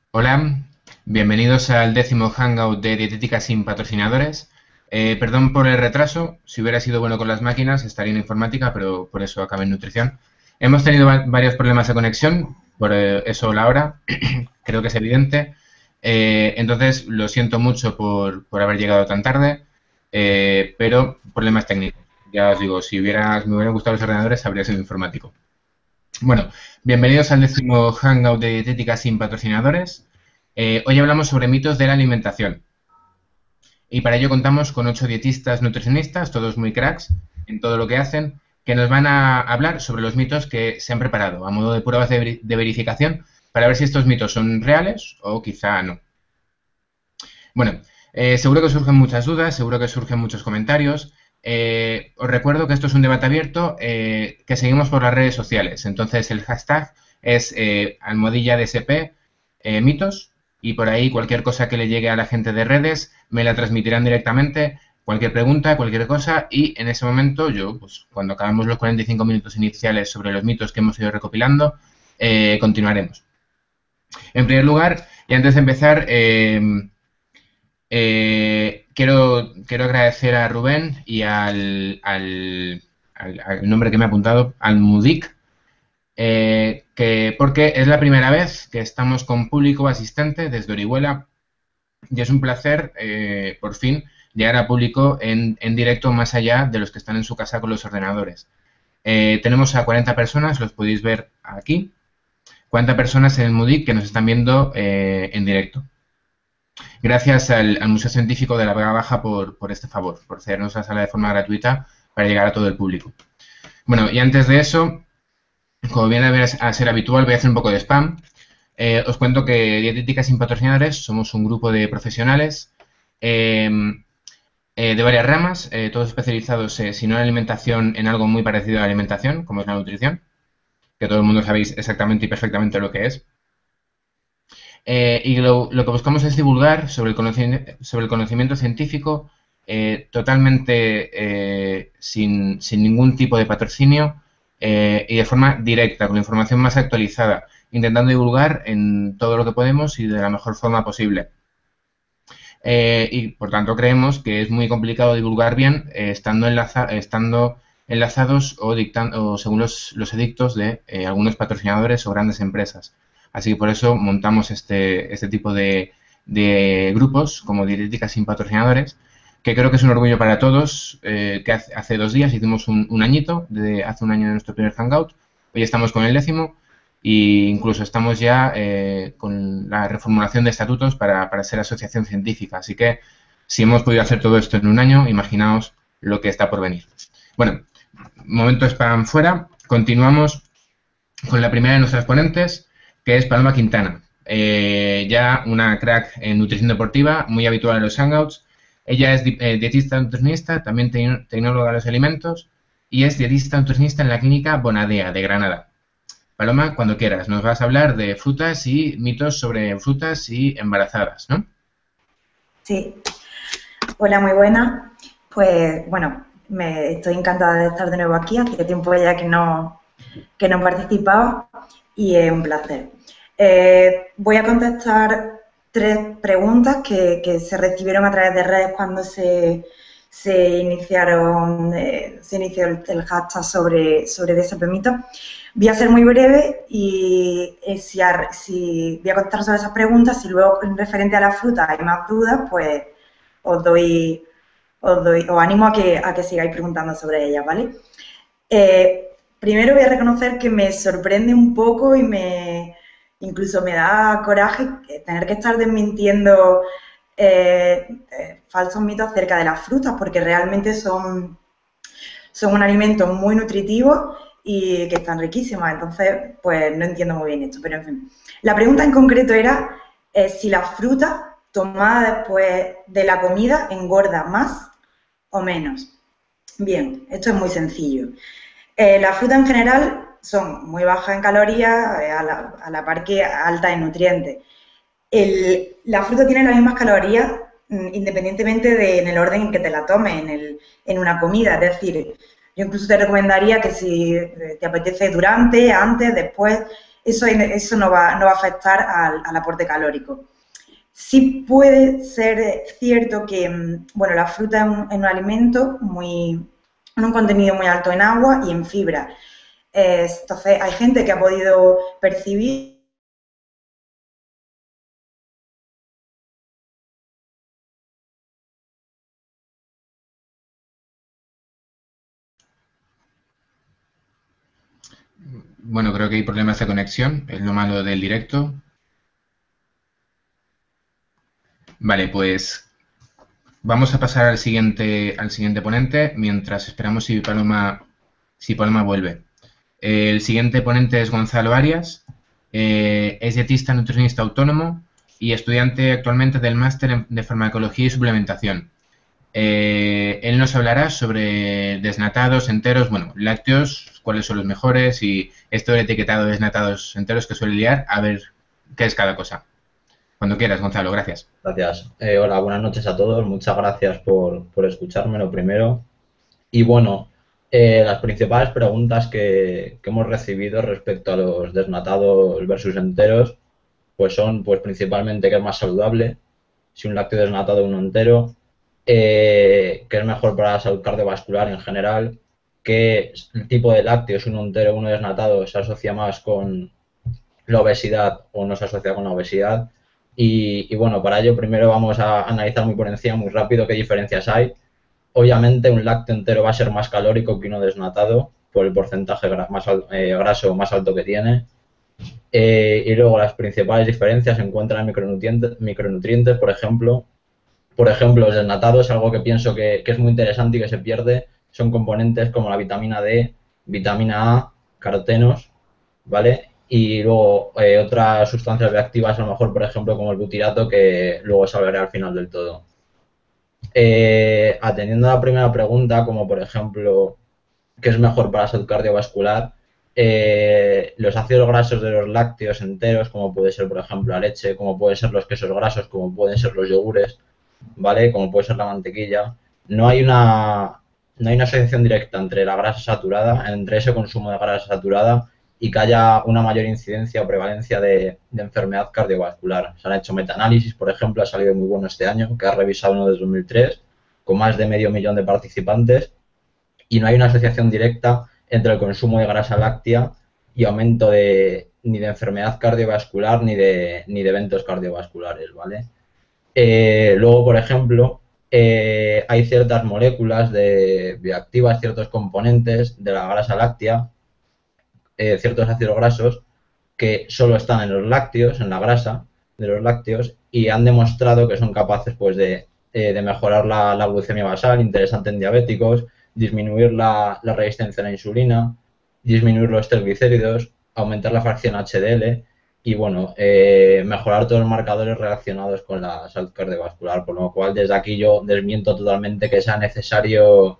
Hola, bienvenidos al 10º Hangout de Dietética sin patrocinadores. Perdón por el retraso, si hubiera sido bueno con las máquinas estaría en informática, pero por eso acabé en nutrición. Hemos tenido varios problemas de conexión, por eso la hora, creo que es evidente. Entonces, lo siento mucho por haber llegado tan tarde, pero problemas técnicos. Ya os digo, si me hubieran gustado los ordenadores, habría sido informático. Bueno, bienvenidos al 10º Hangout de Dietética sin patrocinadores. Hoy hablamos sobre mitos de la alimentación y para ello contamos con 8 dietistas nutricionistas, todos muy cracks en todo lo que hacen, que nos van a hablar sobre los mitos que se han preparado a modo de pruebas de verificación para ver si estos mitos son reales o quizá no. Bueno, seguro que surgen muchas dudas, seguro que surgen muchos comentarios. Os recuerdo que esto es un debate abierto que seguimos por las redes sociales. Entonces el hashtag es almohadilla DSP mitos y por ahí cualquier cosa que le llegue a la gente de redes me la transmitirán directamente, cualquier pregunta, cualquier cosa y en ese momento yo, pues cuando acabemos los 45 minutos iniciales sobre los mitos que hemos ido recopilando, continuaremos. En primer lugar, y antes de empezar, quiero agradecer a Rubén y al nombre que me ha apuntado, al Mudic, porque es la primera vez que estamos con público asistente desde Orihuela y es un placer, por fin, llegar a público en directo más allá de los que están en su casa con los ordenadores. Tenemos a 40 personas, los podéis ver aquí, 40 personas en el Mudic que nos están viendo en directo. Gracias al Museo Científico de la Vega Baja por este favor, por cedernos la sala de forma gratuita para llegar a todo el público. Bueno, y antes de eso, como viene a ser habitual, voy a hacer un poco de spam. Os cuento que Dietética sin patrocinadores somos un grupo de profesionales de varias ramas, todos especializados, si no en alimentación, en algo muy parecido a la alimentación, como es la nutrición, que todo el mundo sabéis exactamente y perfectamente lo que es. Y lo que buscamos es divulgar sobre el conocimiento científico totalmente sin ningún tipo de patrocinio y de forma directa, con la información más actualizada, intentando divulgar en todo lo que podemos y de la mejor forma posible. Y por tanto creemos que es muy complicado divulgar bien estando enlazados o según los edictos de algunos patrocinadores o grandes empresas. Así que por eso montamos este tipo de grupos como Dietética sin patrocinadores, que creo que es un orgullo para todos, que hace 2 días hicimos un añito, hace un año de nuestro primer Hangout, hoy estamos con el 10º e incluso estamos ya con la reformulación de estatutos para ser asociación científica. Así que si hemos podido hacer todo esto en un año, imaginaos lo que está por venir. Bueno, momento spam fuera, continuamos con la primera de nuestras ponentes, que es Paloma Quintana, ya una crack en nutrición deportiva, muy habitual en los hangouts. Ella es dietista nutricionista, también tecnóloga de los alimentos y es dietista nutricionista en la clínica Bonadea de Granada. Paloma, cuando quieras, nos vas a hablar de frutas y mitos sobre frutas y embarazadas, ¿no? Sí, hola, muy buena. Pues bueno, estoy encantada de estar de nuevo aquí. Hace tiempo ya que no participaba y es un placer. Voy a contestar 3 preguntas que se recibieron a través de redes cuando se inició el hashtag sobre DSP mitos. Voy a ser muy breve y si voy a contestar sobre esas preguntas. Si luego, en referente a la fruta, hay más dudas, pues os animo a que sigáis preguntando sobre ellas, ¿vale? Primero voy a reconocer que me sorprende un poco y incluso me da coraje tener que estar desmintiendo falsos mitos acerca de las frutas, porque realmente son un alimento muy nutritivo y que están riquísimas. Entonces, pues no entiendo muy bien esto, pero en fin. La pregunta en concreto era si la fruta tomada después de la comida engorda más o menos. Bien, esto es muy sencillo. Las frutas en general son muy bajas en calorías, a la par que altas en nutrientes. La fruta tiene las mismas calorías independientemente en el orden en que te la tomes en una comida. Es decir, yo incluso te recomendaría que si te apetece durante, antes, después, eso no va a afectar al aporte calórico. Sí puede ser cierto que, bueno, la fruta es un alimento con un contenido muy alto en agua y en fibra. Entonces, hay gente que ha podido percibir. Bueno, creo que hay problemas de conexión, es lo malo del directo. Vale, pues vamos a pasar al siguiente ponente mientras esperamos si Paloma vuelve. El siguiente ponente es Gonzalo Arias, es dietista nutricionista autónomo y estudiante actualmente del máster de farmacología y suplementación. Él nos hablará sobre desnatados, enteros, bueno, lácteos, cuáles son los mejores y esto del etiquetado de desnatados enteros que suele liar, a ver qué es cada cosa. Cuando quieras, Gonzalo, gracias. Gracias. Hola, buenas noches a todos. Muchas gracias por escucharme lo primero. Y bueno, las principales preguntas que hemos recibido respecto a los desnatados versus enteros, pues son pues principalmente qué es más saludable, si un lácteo desnatado o uno entero, qué es mejor para la salud cardiovascular en general, qué tipo de lácteos, uno entero o uno desnatado, se asocia más con la obesidad o no se asocia con la obesidad. Y bueno, para ello primero vamos a analizar muy por encima, muy rápido, qué diferencias hay. Obviamente un lácteo entero va a ser más calórico que uno desnatado por el porcentaje graso más alto que tiene. Y luego las principales diferencias se encuentran en micronutrientes, por ejemplo. Por ejemplo, los desnatados, algo que pienso que es muy interesante y que se pierde, son componentes como la vitamina D, vitamina A, carotenos, ¿vale? Y luego otras sustancias bioactivas, a lo mejor, por ejemplo, como el butirato, que luego os hablaré al final del todo. Atendiendo a la primera pregunta, como por ejemplo, ¿qué es mejor para la salud cardiovascular? Los ácidos grasos de los lácteos enteros, como puede ser, por ejemplo, la leche, como pueden ser los quesos grasos, como pueden ser los yogures, ¿vale? Como puede ser la mantequilla. No hay una asociación directa entre la grasa saturada, entre ese consumo de grasa saturada y que haya una mayor incidencia o prevalencia de enfermedad cardiovascular. Se han hecho metaanálisis, por ejemplo, ha salido muy bueno este año, que ha revisado uno de 2003, con más de 500.000 de participantes, y no hay una asociación directa entre el consumo de grasa láctea y aumento ni de enfermedad cardiovascular ni de eventos cardiovasculares, ¿vale? Luego, por ejemplo, hay ciertas moléculas bioactivas, ciertos componentes de la grasa láctea, ciertos ácidos grasos que solo están en los lácteos, en la grasa de los lácteos, y han demostrado que son capaces pues de mejorar la glucemia basal, interesante en diabéticos, disminuir la resistencia a la insulina, disminuir los triglicéridos, aumentar la fracción HDL y bueno, mejorar todos los marcadores relacionados con la salud cardiovascular, por lo cual desde aquí yo desmiento totalmente que sea necesario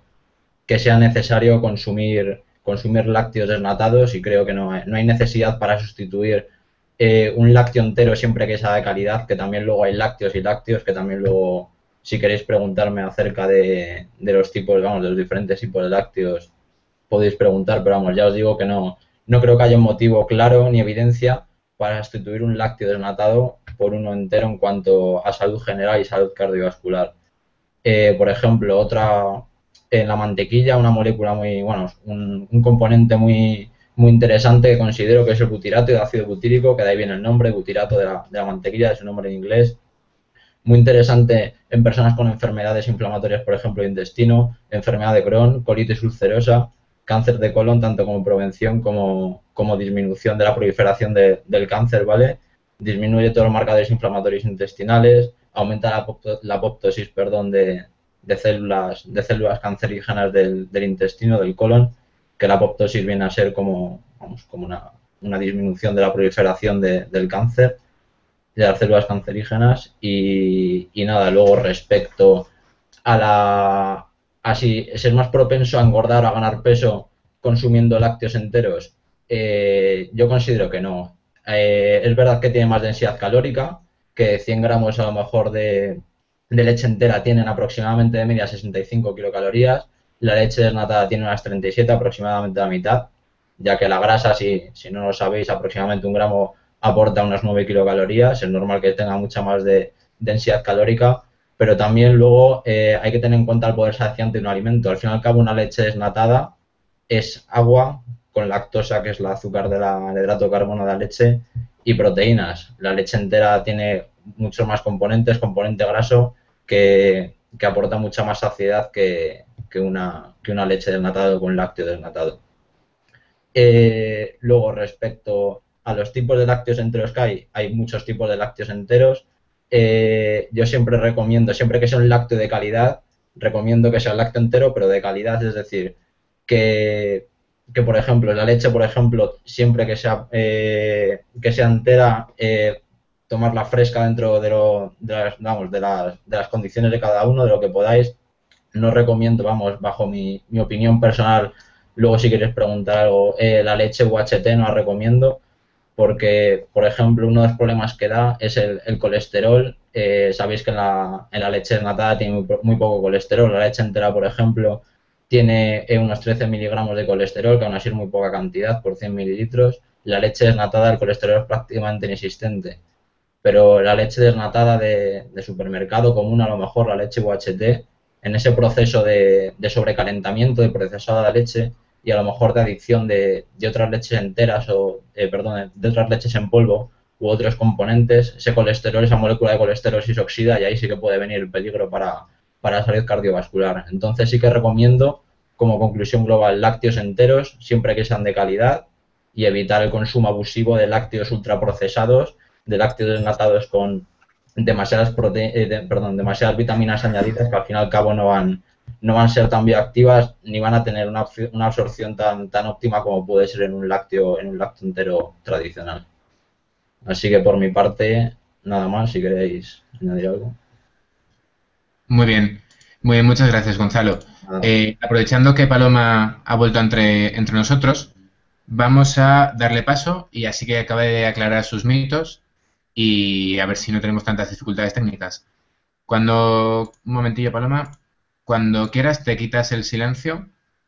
consumir lácteos desnatados y creo que no hay necesidad para sustituir un lácteo entero siempre que sea de calidad, que también luego hay lácteos y lácteos, que también luego, si queréis preguntarme acerca de los tipos, vamos, de los diferentes tipos de lácteos, podéis preguntar, pero vamos, ya os digo que no creo que haya un motivo claro ni evidencia para sustituir un lácteo desnatado por uno entero en cuanto a salud general y salud cardiovascular. Por ejemplo, en la mantequilla, una molécula muy, bueno, un componente muy interesante que considero que es el butirato de ácido butírico, que de ahí viene el nombre, butirato de la mantequilla, es su nombre en inglés. Muy interesante en personas con enfermedades inflamatorias, por ejemplo, de intestino, enfermedad de Crohn, colitis ulcerosa, cáncer de colon, tanto como prevención como disminución de la proliferación del cáncer, ¿vale? Disminuye todos los marcadores inflamatorios intestinales, aumenta la apoptosis, perdón, de células cancerígenas del intestino, del colon, que la apoptosis viene a ser como una disminución de la proliferación del cáncer, de las células cancerígenas y nada, luego respecto a si ser más propenso a engordar o a ganar peso consumiendo lácteos enteros, yo considero que no. Es verdad que tiene más densidad calórica, que 100 gramos a lo mejor de leche entera tienen aproximadamente de media 65 kilocalorías, la leche desnatada tiene unas 37, aproximadamente la mitad, ya que la grasa, si no lo sabéis, aproximadamente 1 gramo aporta unas 9 kilocalorías, es normal que tenga mucha más de densidad calórica, pero también luego hay que tener en cuenta el poder saciante de un alimento. Al fin y al cabo, una leche desnatada es agua con lactosa, que es el azúcar del hidrato de carbono de la leche, y proteínas. La leche entera tiene muchos más componentes, componente graso, que aporta mucha más saciedad que una leche desnatada con lácteo desnatado. Luego, respecto a los tipos de lácteos enteros que hay muchos tipos de lácteos enteros. Yo siempre recomiendo, siempre que sea un lácteo de calidad, recomiendo que sea lácteo entero, pero de calidad, es decir, que por ejemplo, la leche, por ejemplo, siempre que sea entera, tomarla fresca dentro de las condiciones de cada uno, de lo que podáis. No recomiendo, bajo mi opinión personal, luego si queréis preguntar algo, la leche UHT no la recomiendo, porque, por ejemplo, uno de los problemas que da es el colesterol. Sabéis que en la leche desnatada tiene muy poco colesterol. La leche entera, por ejemplo, tiene unos 13 miligramos de colesterol, que aún así es muy poca cantidad por 100 mililitros. La leche desnatada, el colesterol es prácticamente inexistente. Pero la leche desnatada de supermercado común, a lo mejor la leche UHT, en ese proceso de sobrecalentamiento, de procesado de la leche, y a lo mejor de adicción de otras leches enteras de otras leches en polvo u otros componentes, ese colesterol, esa molécula de colesterol sí se oxida y ahí sí que puede venir el peligro para la salud cardiovascular. Entonces sí que recomiendo, como conclusión global, lácteos enteros, siempre que sean de calidad, y evitar el consumo abusivo de lácteos ultraprocesados, de lácteos desnatados con demasiadas vitaminas añadidas que al fin y al cabo no van a ser tan bioactivas ni van a tener una absorción tan óptima como puede ser en un lácteo entero tradicional. Así que por mi parte, nada más, si queréis añadir algo. Muy bien, muchas gracias, Gonzalo. Aprovechando que Paloma ha vuelto entre nosotros, vamos a darle paso y así que acabe de aclarar sus mitos y a ver si no tenemos tantas dificultades técnicas. Un momentillo, Paloma, cuando quieras te quitas el silencio.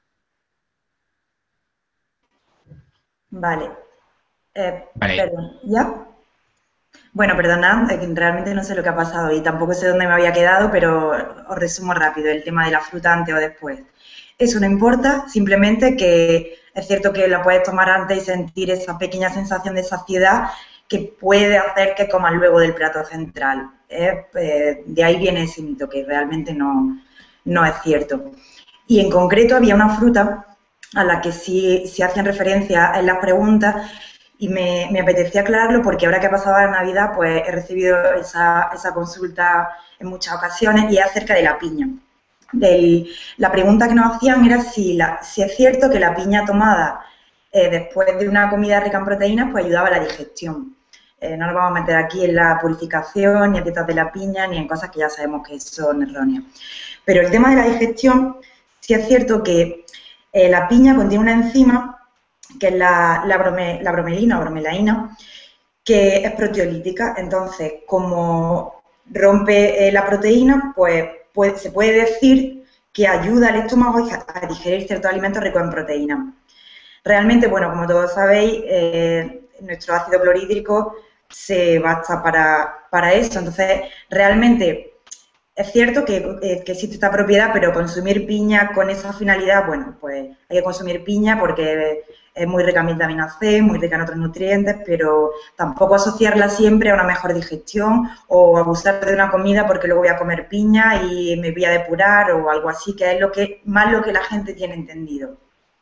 Vale. Vale. Perdón, ¿ya? Bueno, perdonad, realmente no sé lo que ha pasado y tampoco sé dónde me había quedado, pero os resumo rápido el tema de la fruta antes o después. Eso no importa, simplemente que es cierto que la puedes tomar antes y sentir esa pequeña sensación de saciedad que puede hacer que comas luego del plato central. De ahí viene ese mito, que realmente no es cierto. Y en concreto había una fruta a la que sí hacían referencia en las preguntas y me apetecía aclararlo porque ahora que ha pasado la Navidad, pues he recibido esa consulta en muchas ocasiones y es acerca de la piña. La pregunta que nos hacían era si es cierto que la piña tomada después de una comida rica en proteínas pues ayudaba a la digestión. No nos vamos a meter aquí en la purificación, ni en dietas de la piña, ni en cosas que ya sabemos que son erróneas. Pero el tema de la digestión, sí es cierto que la piña contiene una enzima, que es la bromelina o bromelaína, que es proteolítica. Entonces, como rompe la proteína, pues se puede decir que ayuda al estómago a digerir ciertos alimentos ricos en proteína. Realmente, bueno, como todos sabéis, nuestro ácido clorhídrico se basta para eso. Entonces, realmente es cierto que existe esta propiedad, pero consumir piña con esa finalidad, bueno, pues hay que consumir piña porque es muy rica en vitamina C, muy rica en otros nutrientes, pero tampoco asociarla siempre a una mejor digestión o abusar de una comida porque luego voy a comer piña y me voy a depurar o algo así, que es lo que la gente tiene entendido.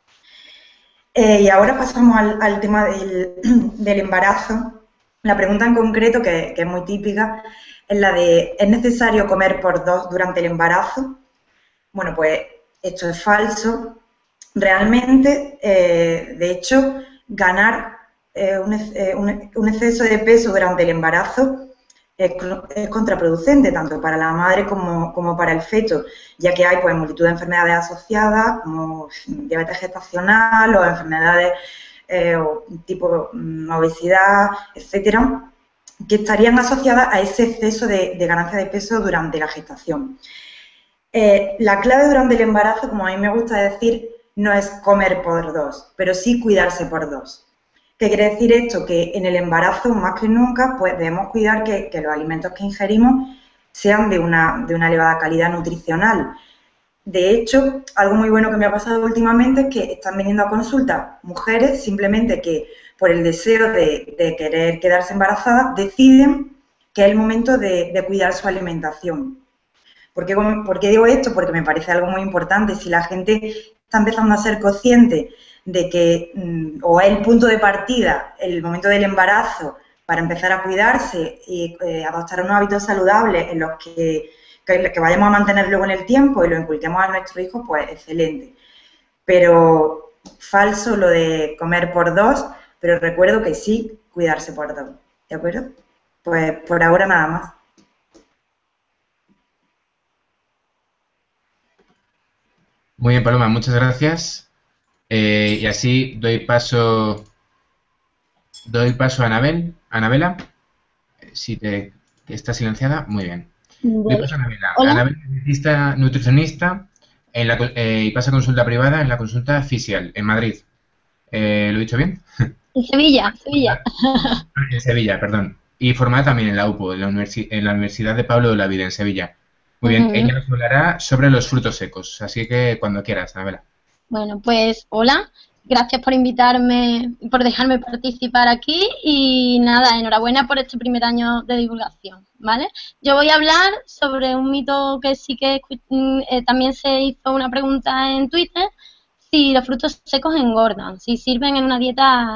Y ahora pasamos al tema del embarazo. La pregunta en concreto, que es muy típica, es la de ¿es necesario comer por 2 durante el embarazo? Bueno, pues esto es falso. Realmente, de hecho, ganar un exceso de peso durante el embarazo es contraproducente tanto para la madre como para el feto, ya que hay pues multitud de enfermedades asociadas, como diabetes gestacional o enfermedades tipo obesidad, etcétera, que estarían asociadas a ese exceso de ganancia de peso durante la gestación. La clave durante el embarazo, como a mí me gusta decir, no es comer por dos, pero sí cuidarse por dos. ¿Qué quiere decir esto? Que en el embarazo, más que nunca, pues debemos cuidar que los alimentos que ingerimos sean de una elevada calidad nutricional. De hecho, algo muy bueno que me ha pasado últimamente es que están viniendo a consulta mujeres simplemente que por el deseo de querer quedarse embarazadas deciden que es el momento de cuidar su alimentación. ¿Por qué digo esto? Porque me parece algo muy importante. Si la gente está empezando a ser consciente de que o es el punto de partida, el momento del embarazo, para empezar a cuidarse y adoptar unos hábitos saludables en los que vayamos a mantener luego en el tiempo y lo inculquemos a nuestros hijos, pues excelente. Pero falso lo de comer por dos, pero recuerdo que sí cuidarse por dos, ¿de acuerdo? Pues por ahora nada más. Muy bien, Paloma, muchas gracias. Y así doy paso a Anabela, si que está silenciada, muy bien. Doy paso a Anabela. Hola. Anabela es dietista nutricionista y pasa consulta privada en la consulta Fisial, en Madrid. ¿Lo he dicho bien? En Sevilla. En Sevilla, perdón. Y formada también en la UPO, en la Universidad de Pablo de Olavide, en Sevilla. Muy bien, ella nos hablará sobre los frutos secos, así que cuando quieras, Anabela. Bueno, pues hola, gracias por invitarme, por dejarme participar aquí y nada, enhorabuena por este primer año de divulgación, ¿vale? Yo voy a hablar sobre un mito que sí que también se hizo una pregunta en Twitter, si los frutos secos engordan, si sirven en una dieta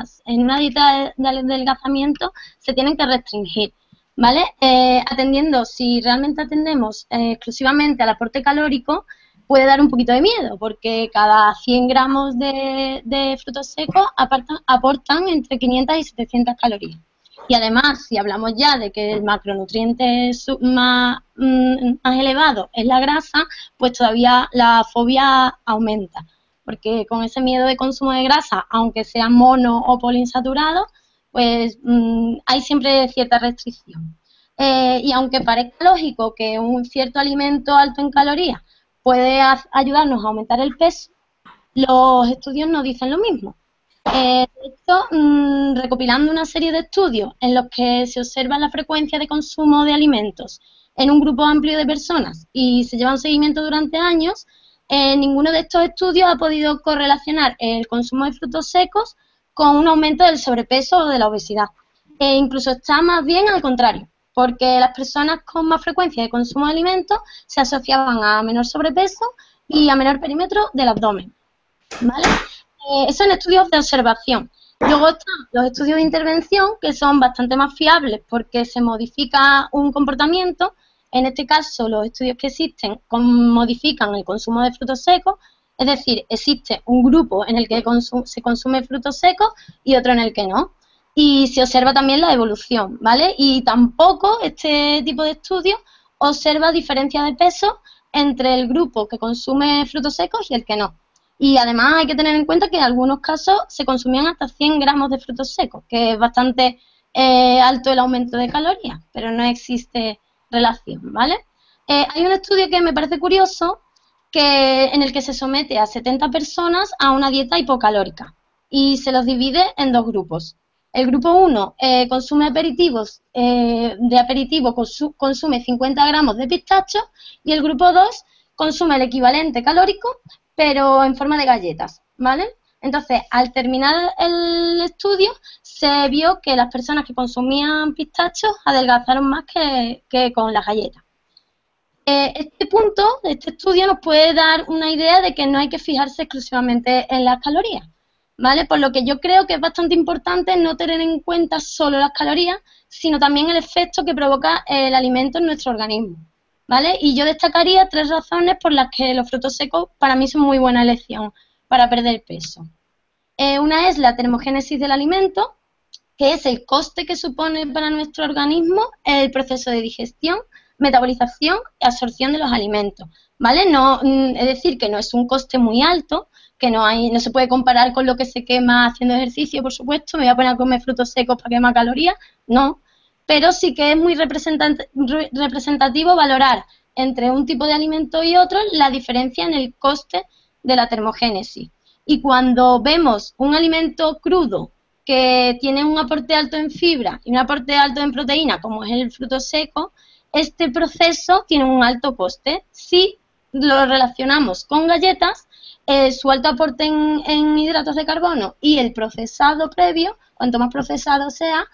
de adelgazamiento, se tienen que restringir. ¿Vale? Atendiendo, si realmente atendemos exclusivamente al aporte calórico, puede dar un poquito de miedo, porque cada 100 gramos de frutos secos aportan entre 500 y 700 calorías. Y además, si hablamos ya de que el macronutriente más elevado es la grasa, pues todavía la fobia aumenta, porque con ese miedo de consumo de grasa, aunque sea mono o poliinsaturado, pues hay siempre cierta restricción. Y aunque parezca lógico que un cierto alimento alto en calorías puede ayudarnos a aumentar el peso, los estudios no dicen lo mismo. De hecho, recopilando una serie de estudios en los que se observa la frecuencia de consumo de alimentos en un grupo amplio de personas y se lleva un seguimiento durante años, ninguno de estos estudios ha podido correlacionar el consumo de frutos secos con un aumento del sobrepeso o de la obesidad. Incluso está más bien al contrario, porque las personas con más frecuencia de consumo de alimentos se asociaban a menor sobrepeso y a menor perímetro del abdomen, ¿vale? Eso en estudios de observación. Luego están los estudios de intervención, que son bastante más fiables porque se modifica un comportamiento. En este caso, los estudios que existen modifican el consumo de frutos secos. Es decir, existe un grupo en el que se consume frutos secos y otro en el que no. Y se observa también la evolución, ¿vale? Y tampoco este tipo de estudios observa diferencia de peso entre el grupo que consume frutos secos y el que no. Y además hay que tener en cuenta que en algunos casos se consumían hasta 100 gramos de frutos secos, que es bastante alto el aumento de calorías, pero no existe relación, ¿vale? Hay un estudio que me parece curioso, en el que se somete a 70 personas a una dieta hipocalórica y se los divide en dos grupos. El grupo 1 consume aperitivos, de aperitivo consume 50 gramos de pistacho y el grupo 2 consume el equivalente calórico, pero en forma de galletas, ¿vale? Entonces, al terminar el estudio, se vio que las personas que consumían pistachos adelgazaron más que con las galletas. Este punto, este estudio, nos puede dar una idea de que no hay que fijarse exclusivamente en las calorías, ¿vale? Por lo que yo creo que es bastante importante no tener en cuenta solo las calorías, sino también el efecto que provoca el alimento en nuestro organismo, ¿vale? Y yo destacaría 3 razones por las que los frutos secos para mí son muy buena elección para perder peso. Una es la termogénesis del alimento, que es el coste que supone para nuestro organismo el proceso de digestión, metabolización y absorción de los alimentos, ¿vale? No, es decir, que no es un coste muy alto, que no se puede comparar con lo que se quema haciendo ejercicio, por supuesto, me voy a poner a comer frutos secos para quemar calorías, no, pero sí que es muy representativo valorar entre un tipo de alimento y otro la diferencia en el coste de la termogénesis. Y cuando vemos un alimento crudo que tiene un aporte alto en fibra y un aporte alto en proteína, como es el fruto seco, este proceso tiene un alto coste. Si lo relacionamos con galletas, su alto aporte en hidratos de carbono y el procesado previo, cuanto más procesado sea,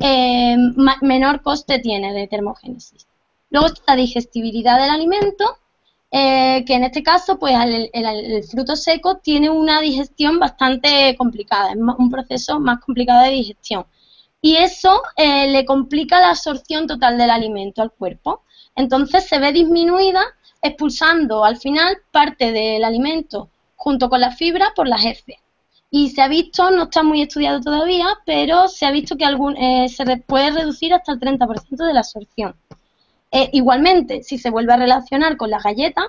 menor coste tiene de termogénesis. Luego está la digestibilidad del alimento, que en este caso, pues el fruto seco tiene una digestión bastante complicada, es un proceso más complicado de digestión. Y eso le complica la absorción total del alimento al cuerpo. Entonces se ve disminuida expulsando al final parte del alimento junto con la fibra por las heces. Y se ha visto, no está muy estudiado todavía, pero se ha visto que se puede reducir hasta el 30% de la absorción. Igualmente, si se vuelve a relacionar con las galletas,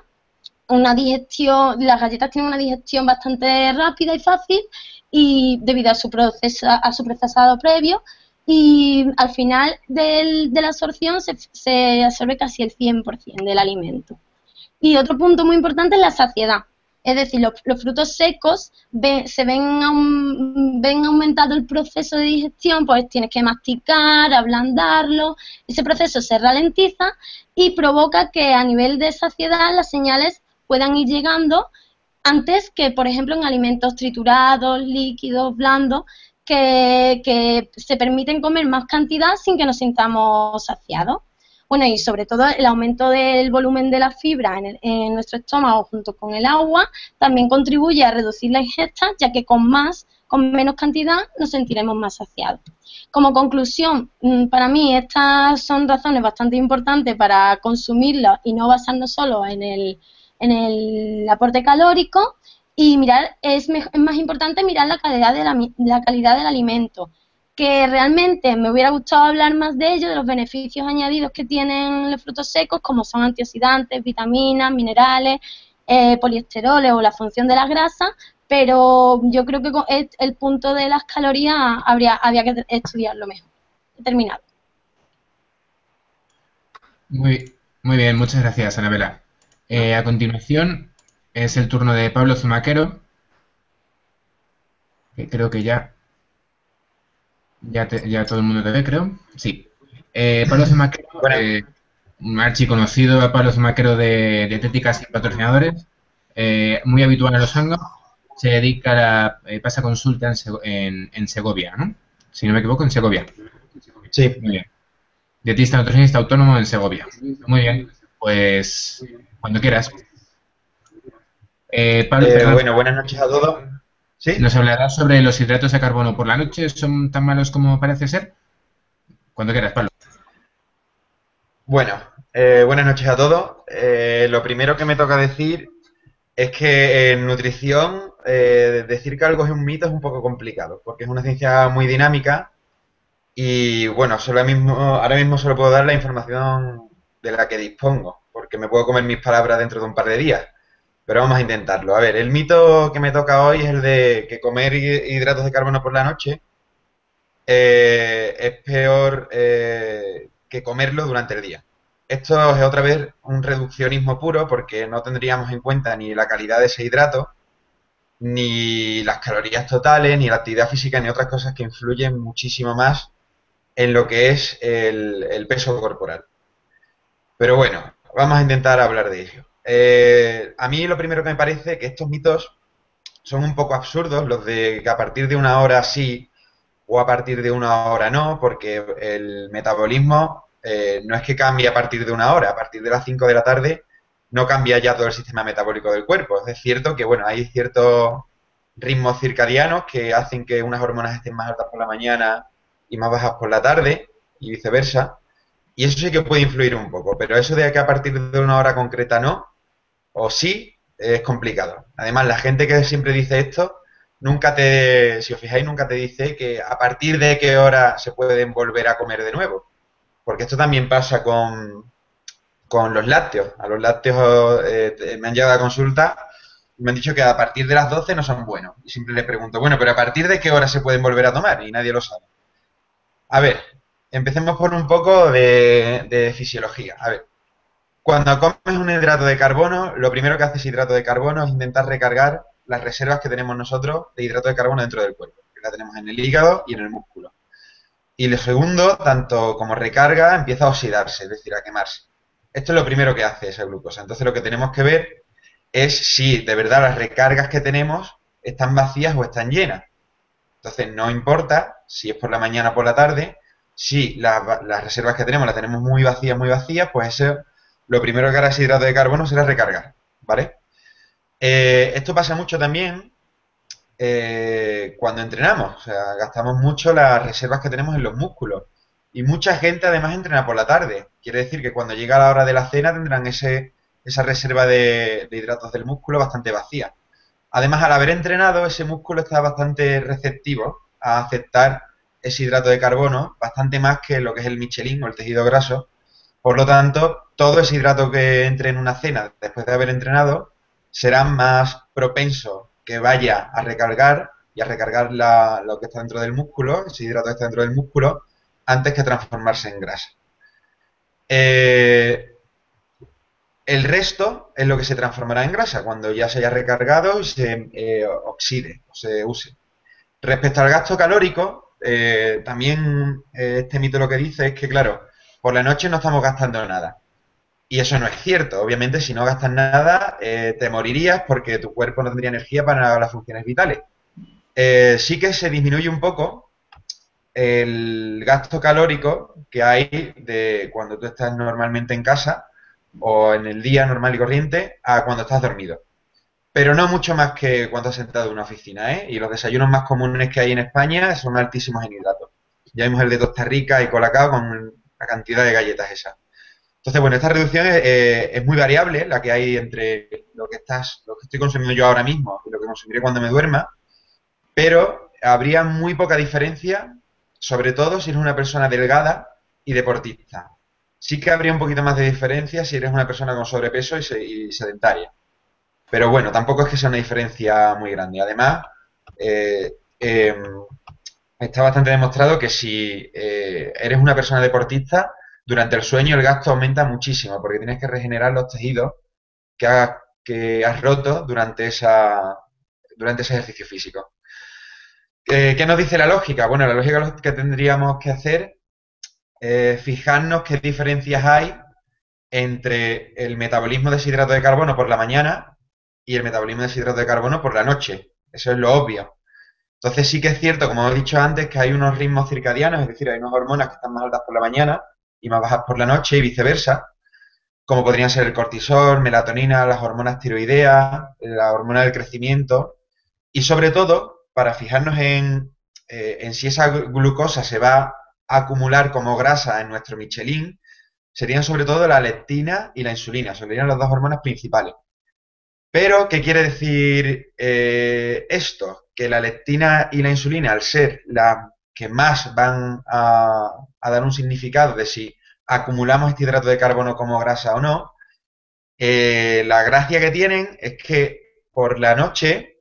las galletas tienen una digestión bastante rápida y fácil y debido a su procesado previo, y al final de la absorción se absorbe casi el 100% del alimento. Y otro punto muy importante es la saciedad. Es decir, los frutos secos ven aumentado el proceso de digestión, pues tienes que masticar, ablandarlo, ese proceso se ralentiza y provoca que a nivel de saciedad las señales puedan ir llegando antes que, por ejemplo, en alimentos triturados, líquidos, blandos, que se permiten comer más cantidad sin que nos sintamos saciados. Bueno, y sobre todo el aumento del volumen de la fibra en nuestro estómago junto con el agua también contribuye a reducir la ingesta, ya que con menos cantidad nos sentiremos más saciados. Como conclusión, para mí estas son razones bastante importantes para consumirlos y no basarnos solo en el aporte calórico, y es más importante mirar la calidad del alimento, que realmente me hubiera gustado hablar más de ello, de los beneficios añadidos que tienen los frutos secos, como son antioxidantes, vitaminas, minerales, poliesteroles o la función de las grasas, pero yo creo que con el punto de las calorías había que estudiarlo mejor. He terminado. Muy bien, muchas gracias, Anabela. A continuación es el turno de Pablo Zumaquero, que creo que ya todo el mundo te ve, creo. Sí. Pablo Zumaquero, un archiconocido a Pablo Zumaquero de Dietéticas Sin Patrocinadores, muy habitual en los hangouts, se dedica pasa consulta en Segovia, ¿no? Si no me equivoco, en Segovia. Sí. Muy bien. Dietista nutricionista autónomo en Segovia. Muy bien, pues cuando quieras. Pablo, bueno, buenas noches a todos. ¿Sí? ¿Nos hablarás sobre los hidratos de carbono por la noche? ¿Son tan malos como parece ser? Cuando quieras, Pablo. Bueno, buenas noches a todos. Lo primero que me toca decir es que en nutrición decir que algo es un mito es un poco complicado, porque es una ciencia muy dinámica y bueno, ahora mismo solo puedo dar la información de la que dispongo, porque me puedo comer mis palabras dentro de un par de días. Pero vamos a intentarlo. A ver, el mito que me toca hoy es el de que comer hidratos de carbono por la noche es peor que comerlo durante el día. Esto es otra vez un reduccionismo puro porque no tendríamos en cuenta ni la calidad de ese hidrato, ni las calorías totales, ni la actividad física, ni otras cosas que influyen muchísimo más en lo que es el peso corporal. Pero bueno, vamos a intentar hablar de ello. A mí lo primero que me parece que estos mitos son un poco absurdos, los de que a partir de una hora sí o a partir de una hora no, porque el metabolismo no es que cambie a partir de una hora, a partir de las 5 de la tarde no cambia ya todo el sistema metabólico del cuerpo. Es cierto que bueno, hay ciertos ritmos circadianos que hacen que unas hormonas estén más altas por la mañana y más bajas por la tarde y viceversa, y eso sí que puede influir un poco, pero eso de que a partir de una hora concreta no, o sí, es complicado. Además, la gente que siempre dice esto, si os fijáis, nunca te dice que a partir de qué hora se pueden volver a comer de nuevo. Porque esto también pasa con los lácteos. A los lácteos me han llegado a consulta y me han dicho que a partir de las 12 no son buenos. Y siempre les pregunto, bueno, pero ¿a partir de qué hora se pueden volver a tomar? Y nadie lo sabe. A ver, empecemos por un poco de fisiología. A ver. Cuando comes un hidrato de carbono, lo primero que hace ese hidrato de carbono es intentar recargar las reservas que tenemos nosotros de hidrato de carbono dentro del cuerpo, que la tenemos en el hígado y en el músculo. Y lo segundo, tanto como recarga, empieza a oxidarse, es decir, a quemarse. Esto es lo primero que hace esa glucosa. Entonces lo que tenemos que ver es si de verdad las recargas que tenemos están vacías o están llenas. Entonces no importa si es por la mañana o por la tarde, si las reservas que tenemos las tenemos muy vacías, pues eso, lo primero que hará ese hidrato de carbono será recargar, ¿vale? Esto pasa mucho también cuando entrenamos, o sea, gastamos mucho las reservas que tenemos en los músculos. Y mucha gente además entrena por la tarde. Quiere decir que cuando llega la hora de la cena tendrán esa reserva de hidratos del músculo bastante vacía. Además, al haber entrenado, ese músculo está bastante receptivo a aceptar ese hidrato de carbono, bastante más que lo que es el Michelin o el tejido graso. Por lo tanto, todo ese hidrato que entre en una cena después de haber entrenado será más propenso que vaya a recargar y a recargar lo que está dentro del músculo, ese hidrato que está dentro del músculo, antes que transformarse en grasa. El resto es lo que se transformará en grasa cuando ya se haya recargado y se oxide o se use. Respecto al gasto calórico, también este mito lo que dice es que, claro, por la noche no estamos gastando nada. Y eso no es cierto. Obviamente, si no gastas nada, te morirías porque tu cuerpo no tendría energía para las funciones vitales. Sí que se disminuye un poco el gasto calórico que hay de cuando tú estás normalmente en casa o en el día normal y corriente a cuando estás dormido. Pero no mucho más que cuando has sentado en una oficina, ¿eh? Y los desayunos más comunes que hay en España son altísimos en hidratos. Ya vimos el de Costa Rica y Colacao con la cantidad de galletas esas. Entonces, bueno, esta reducción es muy variable, la que hay entre lo que estoy consumiendo yo ahora mismo y lo que consumiré cuando me duerma, pero habría muy poca diferencia, sobre todo si eres una persona delgada y deportista. Sí que habría un poquito más de diferencia si eres una persona con sobrepeso y sedentaria. Pero bueno, tampoco es que sea una diferencia muy grande. Además, está bastante demostrado que si eres una persona deportista, durante el sueño el gasto aumenta muchísimo porque tienes que regenerar los tejidos que has roto durante ese ejercicio físico. ¿Qué nos dice la lógica? Bueno, la lógica que tendríamos que hacer es fijarnos qué diferencias hay entre el metabolismo de ese hidrato de carbono por la mañana y el metabolismo de ese hidrato de carbono por la noche. Eso es lo obvio. Entonces sí que es cierto, como he dicho antes, que hay unos ritmos circadianos, es decir, hay unas hormonas que están más altas por la mañana y más bajas por la noche y viceversa, como podrían ser el cortisol, melatonina, las hormonas tiroideas, la hormona del crecimiento, y sobre todo, para fijarnos en si esa glucosa se va a acumular como grasa en nuestro Michelin, serían sobre todo la leptina y la insulina, serían las dos hormonas principales. Pero, ¿qué quiere decir esto? Que la leptina y la insulina, al ser las que más van a dar un significado de si acumulamos este hidrato de carbono como grasa o no, la gracia que tienen es que por la noche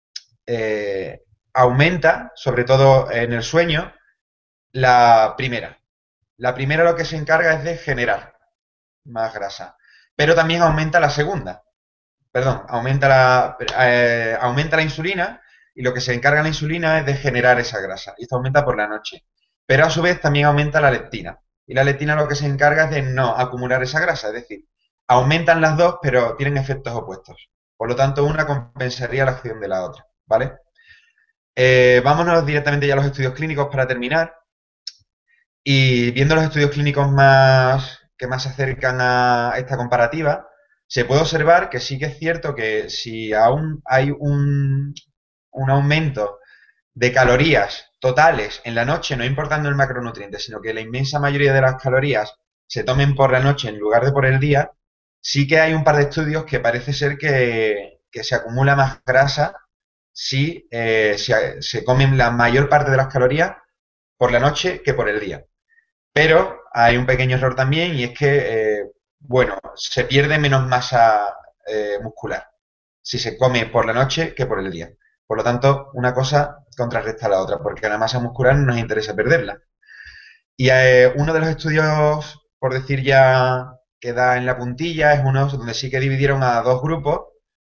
aumenta, sobre todo en el sueño, la primera. La primera lo que se encarga es de generar más grasa, pero también aumenta la segunda. Perdón, aumenta la insulina y lo que se encarga la insulina es de generar esa grasa. Y esto aumenta por la noche. Pero a su vez también aumenta la leptina. Y la leptina lo que se encarga es de no acumular esa grasa. Es decir, aumentan las dos pero tienen efectos opuestos. Por lo tanto, una compensaría la acción de la otra. ¿Vale? Vámonos directamente ya a los estudios clínicos para terminar. Y viendo los estudios clínicos que más se acercan a esta comparativa, se puede observar que sí que es cierto que si aún hay un aumento de calorías totales en la noche, no importando el macronutriente, sino que la inmensa mayoría de las calorías se tomen por la noche en lugar de por el día, sí que hay un par de estudios que parece ser que se acumula más grasa si se comen la mayor parte de las calorías por la noche que por el día. Pero hay un pequeño error también y es que, bueno, se pierde menos masa muscular si se come por la noche que por el día. Por lo tanto, una cosa contrarresta a la otra, porque a la masa muscular no nos interesa perderla. Y uno de los estudios, por decir ya, que da en la puntilla, es uno donde sí que dividieron a dos grupos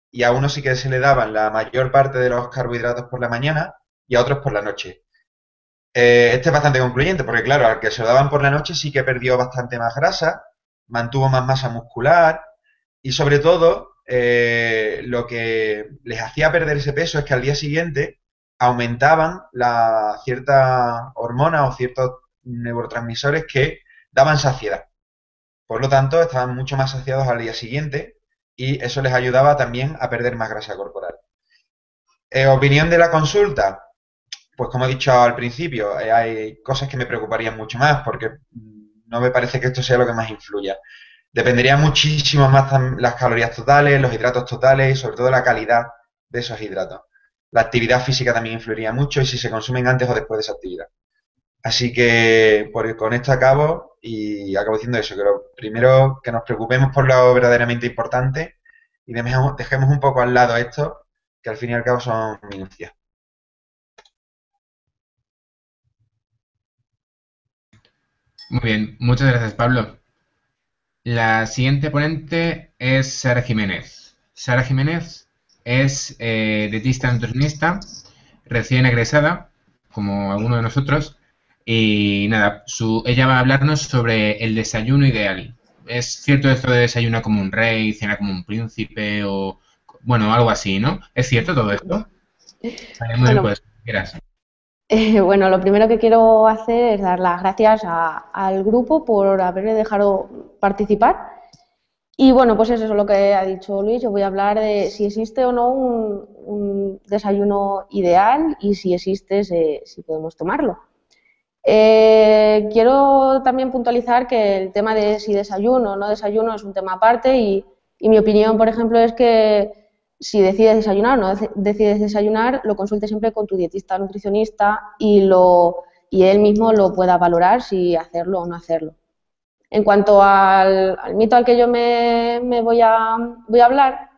y a unos sí que se le daban la mayor parte de los carbohidratos por la mañana y a otros por la noche. Este es bastante concluyente porque, claro, al que se lo daban por la noche sí que perdió bastante más grasa, mantuvo más masa muscular y, sobre todo, lo que les hacía perder ese peso es que al día siguiente aumentaban ciertas hormonas o ciertos neurotransmisores que daban saciedad. Por lo tanto, estaban mucho más saciados al día siguiente y eso les ayudaba también a perder más grasa corporal. Opinión de la consulta. Pues como he dicho al principio, hay cosas que me preocuparían mucho más porque no me parece que esto sea lo que más influya. Dependería muchísimo más las calorías totales, los hidratos totales y sobre todo la calidad de esos hidratos. La actividad física también influiría mucho y si se consumen antes o después de esa actividad. Así que con esto acabo y acabo diciendo eso, que lo primero que nos preocupemos por lo verdaderamente importante y dejemos un poco al lado esto, que al fin y al cabo son minucias. Muy bien, muchas gracias, Pablo. La siguiente ponente es Sara Jiménez. Sara Jiménez es dietista nutricionista, recién egresada, como alguno de nosotros, y nada, ella va a hablarnos sobre el desayuno ideal. ¿Es cierto esto de desayunar como un rey, cena como un príncipe o, bueno, algo así, ¿no? ¿Es cierto todo esto? Vale, muy bien, Bueno, pues, quieras. bueno, lo primero que quiero hacer es dar las gracias al grupo por haberme dejado participar. Y bueno, pues eso es lo que ha dicho Luis. Yo voy a hablar de si existe o no un desayuno ideal y si existe, si podemos tomarlo. Quiero también puntualizar que el tema de si desayuno o no desayuno es un tema aparte y mi opinión, por ejemplo, es que si decides desayunar o no decides desayunar, lo consultes siempre con tu dietista nutricionista y él mismo lo pueda valorar si hacerlo o no hacerlo. En cuanto al mito al que yo me voy a hablar,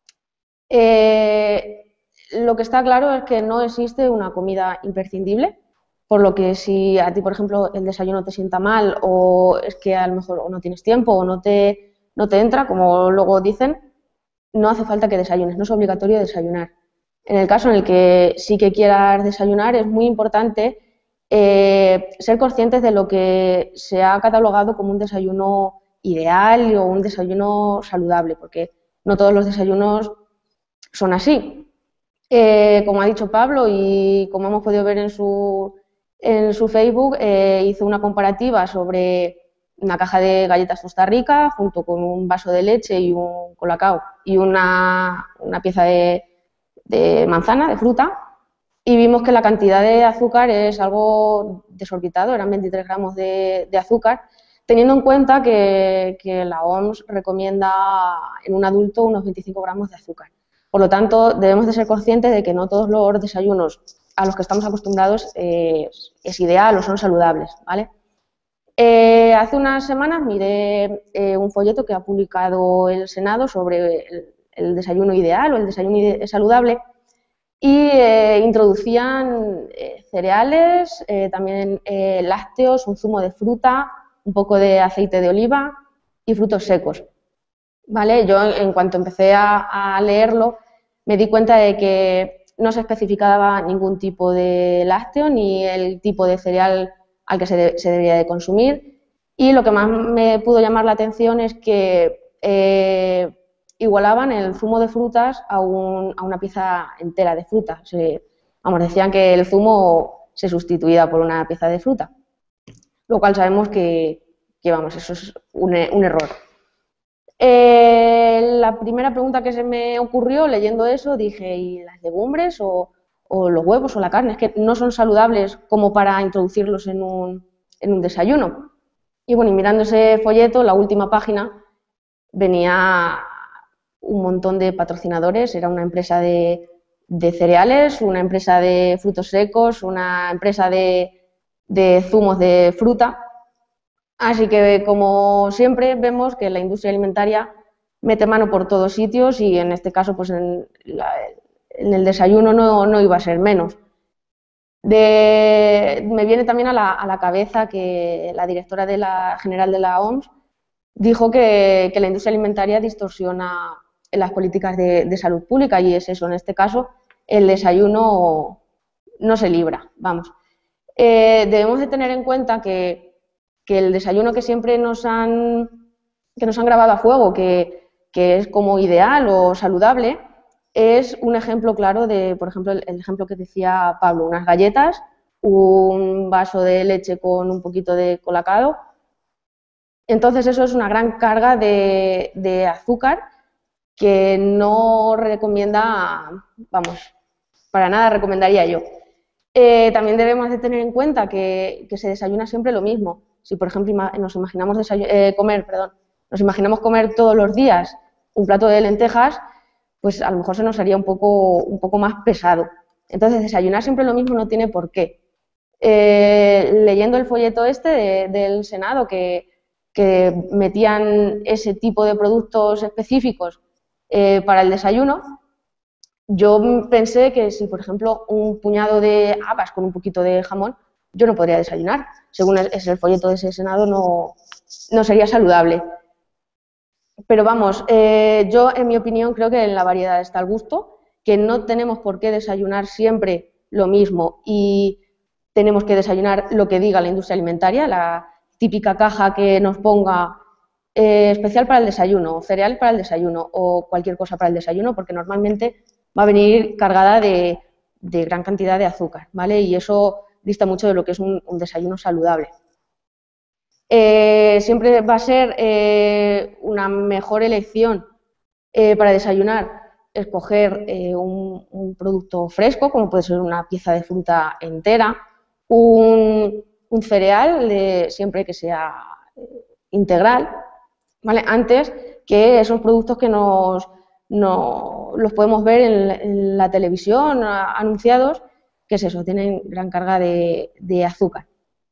lo que está claro es que no existe una comida imprescindible, por lo que si a ti, por ejemplo, el desayuno te sienta mal o es que a lo mejor o no tienes tiempo o no te entra, como luego dicen, no hace falta que desayunes, no es obligatorio desayunar. En el caso en el que sí que quieras desayunar, es muy importante ser conscientes de lo que se ha catalogado como un desayuno ideal o un desayuno saludable, porque no todos los desayunos son así. Como ha dicho Pablo y como hemos podido ver en su Facebook, hizo una comparativa sobre una caja de galletas Costa Rica junto con un vaso de leche y un colacao y una pieza de manzana, de fruta, y vimos que la cantidad de azúcar es algo desorbitado, eran 23 gramos de azúcar, teniendo en cuenta que la OMS recomienda en un adulto unos 25 gramos de azúcar. Por lo tanto, debemos de ser conscientes de que no todos los desayunos a los que estamos acostumbrados es ideal o son saludables, ¿vale? Hace unas semanas miré un folleto que ha publicado el Senado sobre el desayuno ideal o el desayuno saludable y introducían cereales, también lácteos, un zumo de fruta, un poco de aceite de oliva y frutos secos. ¿Vale? Yo en cuanto empecé a leerlo me di cuenta de que no se especificaba ningún tipo de lácteo ni el tipo de cereal al que se debería de consumir, y lo que más me pudo llamar la atención es que igualaban el zumo de frutas a una pieza entera de fruta. Decían que el zumo se sustituía por una pieza de fruta, lo cual sabemos que vamos, eso es un error. La primera pregunta que se me ocurrió leyendo eso, dije, ¿y las legumbres o los huevos o la carne? Es que no son saludables como para introducirlos en un desayuno. Y bueno, y mirando ese folleto, la última página, venía un montón de patrocinadores, era una empresa de cereales, una empresa de frutos secos, una empresa de zumos de fruta. Así que, como siempre, vemos que la industria alimentaria mete mano por todos sitios y en este caso, pues en el desayuno no iba a ser menos. Me viene también a la cabeza que la directora general de la OMS dijo que la industria alimentaria distorsiona las políticas de salud pública, y es eso, en este caso, el desayuno no se libra, vamos. Debemos de tener en cuenta que el desayuno que siempre nos han grabado a fuego, que es como ideal o saludable, es un ejemplo claro de, por ejemplo, el ejemplo que decía Pablo, unas galletas, un vaso de leche con un poquito de colacao. Entonces eso es una gran carga de azúcar que no recomienda, vamos, para nada recomendaría yo. También debemos de tener en cuenta que se desayuna siempre lo mismo. Si, por ejemplo, nos imaginamos comer todos los días un plato de lentejas, pues a lo mejor se nos haría un poco más pesado. Entonces, desayunar siempre lo mismo no tiene por qué. Leyendo el folleto del Senado que metían ese tipo de productos específicos para el desayuno, yo pensé que si, por ejemplo, un puñado de habas con un poquito de jamón, yo no podría desayunar. Según es el folleto de ese Senado, no sería saludable. Pero vamos, yo en mi opinión creo que en la variedad está el gusto, que no tenemos por qué desayunar siempre lo mismo y tenemos que desayunar lo que diga la industria alimentaria, la típica caja que nos ponga especial para el desayuno, cereal para el desayuno o cualquier cosa para el desayuno, porque normalmente va a venir cargada de gran cantidad de azúcar, ¿vale? Y eso dista mucho de lo que es un desayuno saludable. Siempre va a ser una mejor elección para desayunar escoger un producto fresco, como puede ser una pieza de fruta entera, un cereal, siempre que sea integral, ¿vale? Antes que esos productos que los podemos ver en la televisión anunciados, que es eso, tienen gran carga de azúcar.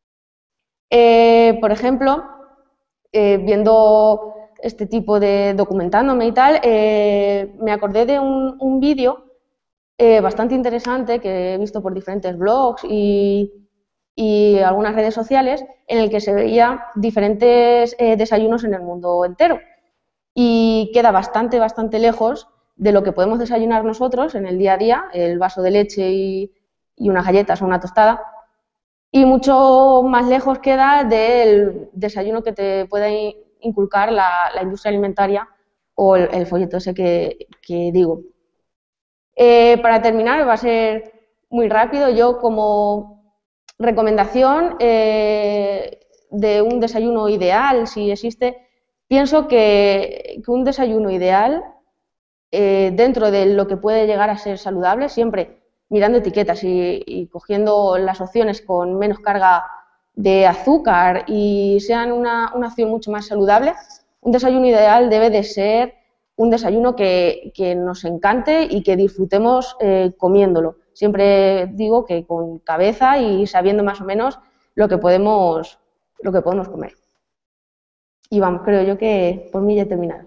Por ejemplo, viendo este tipo de documentándome y tal, me acordé de un vídeo bastante interesante que he visto por diferentes blogs y algunas redes sociales, en el que se veía diferentes desayunos en el mundo entero. Y queda bastante lejos de lo que podemos desayunar nosotros en el día a día, el vaso de leche y unas galletas o una tostada, y mucho más lejos queda del desayuno que te puede inculcar la industria alimentaria o el folleto ese que digo. Para terminar, va a ser muy rápido. Yo, como recomendación de un desayuno ideal, si existe, pienso que un desayuno ideal, dentro de lo que puede llegar a ser saludable, siempre mirando etiquetas y cogiendo las opciones con menos carga de azúcar y sean una opción mucho más saludable, un desayuno ideal debe de ser un desayuno que nos encante y que disfrutemos comiéndolo. Siempre digo que con cabeza y sabiendo más o menos lo que podemos comer. Y vamos, creo yo que por mí ya he terminado.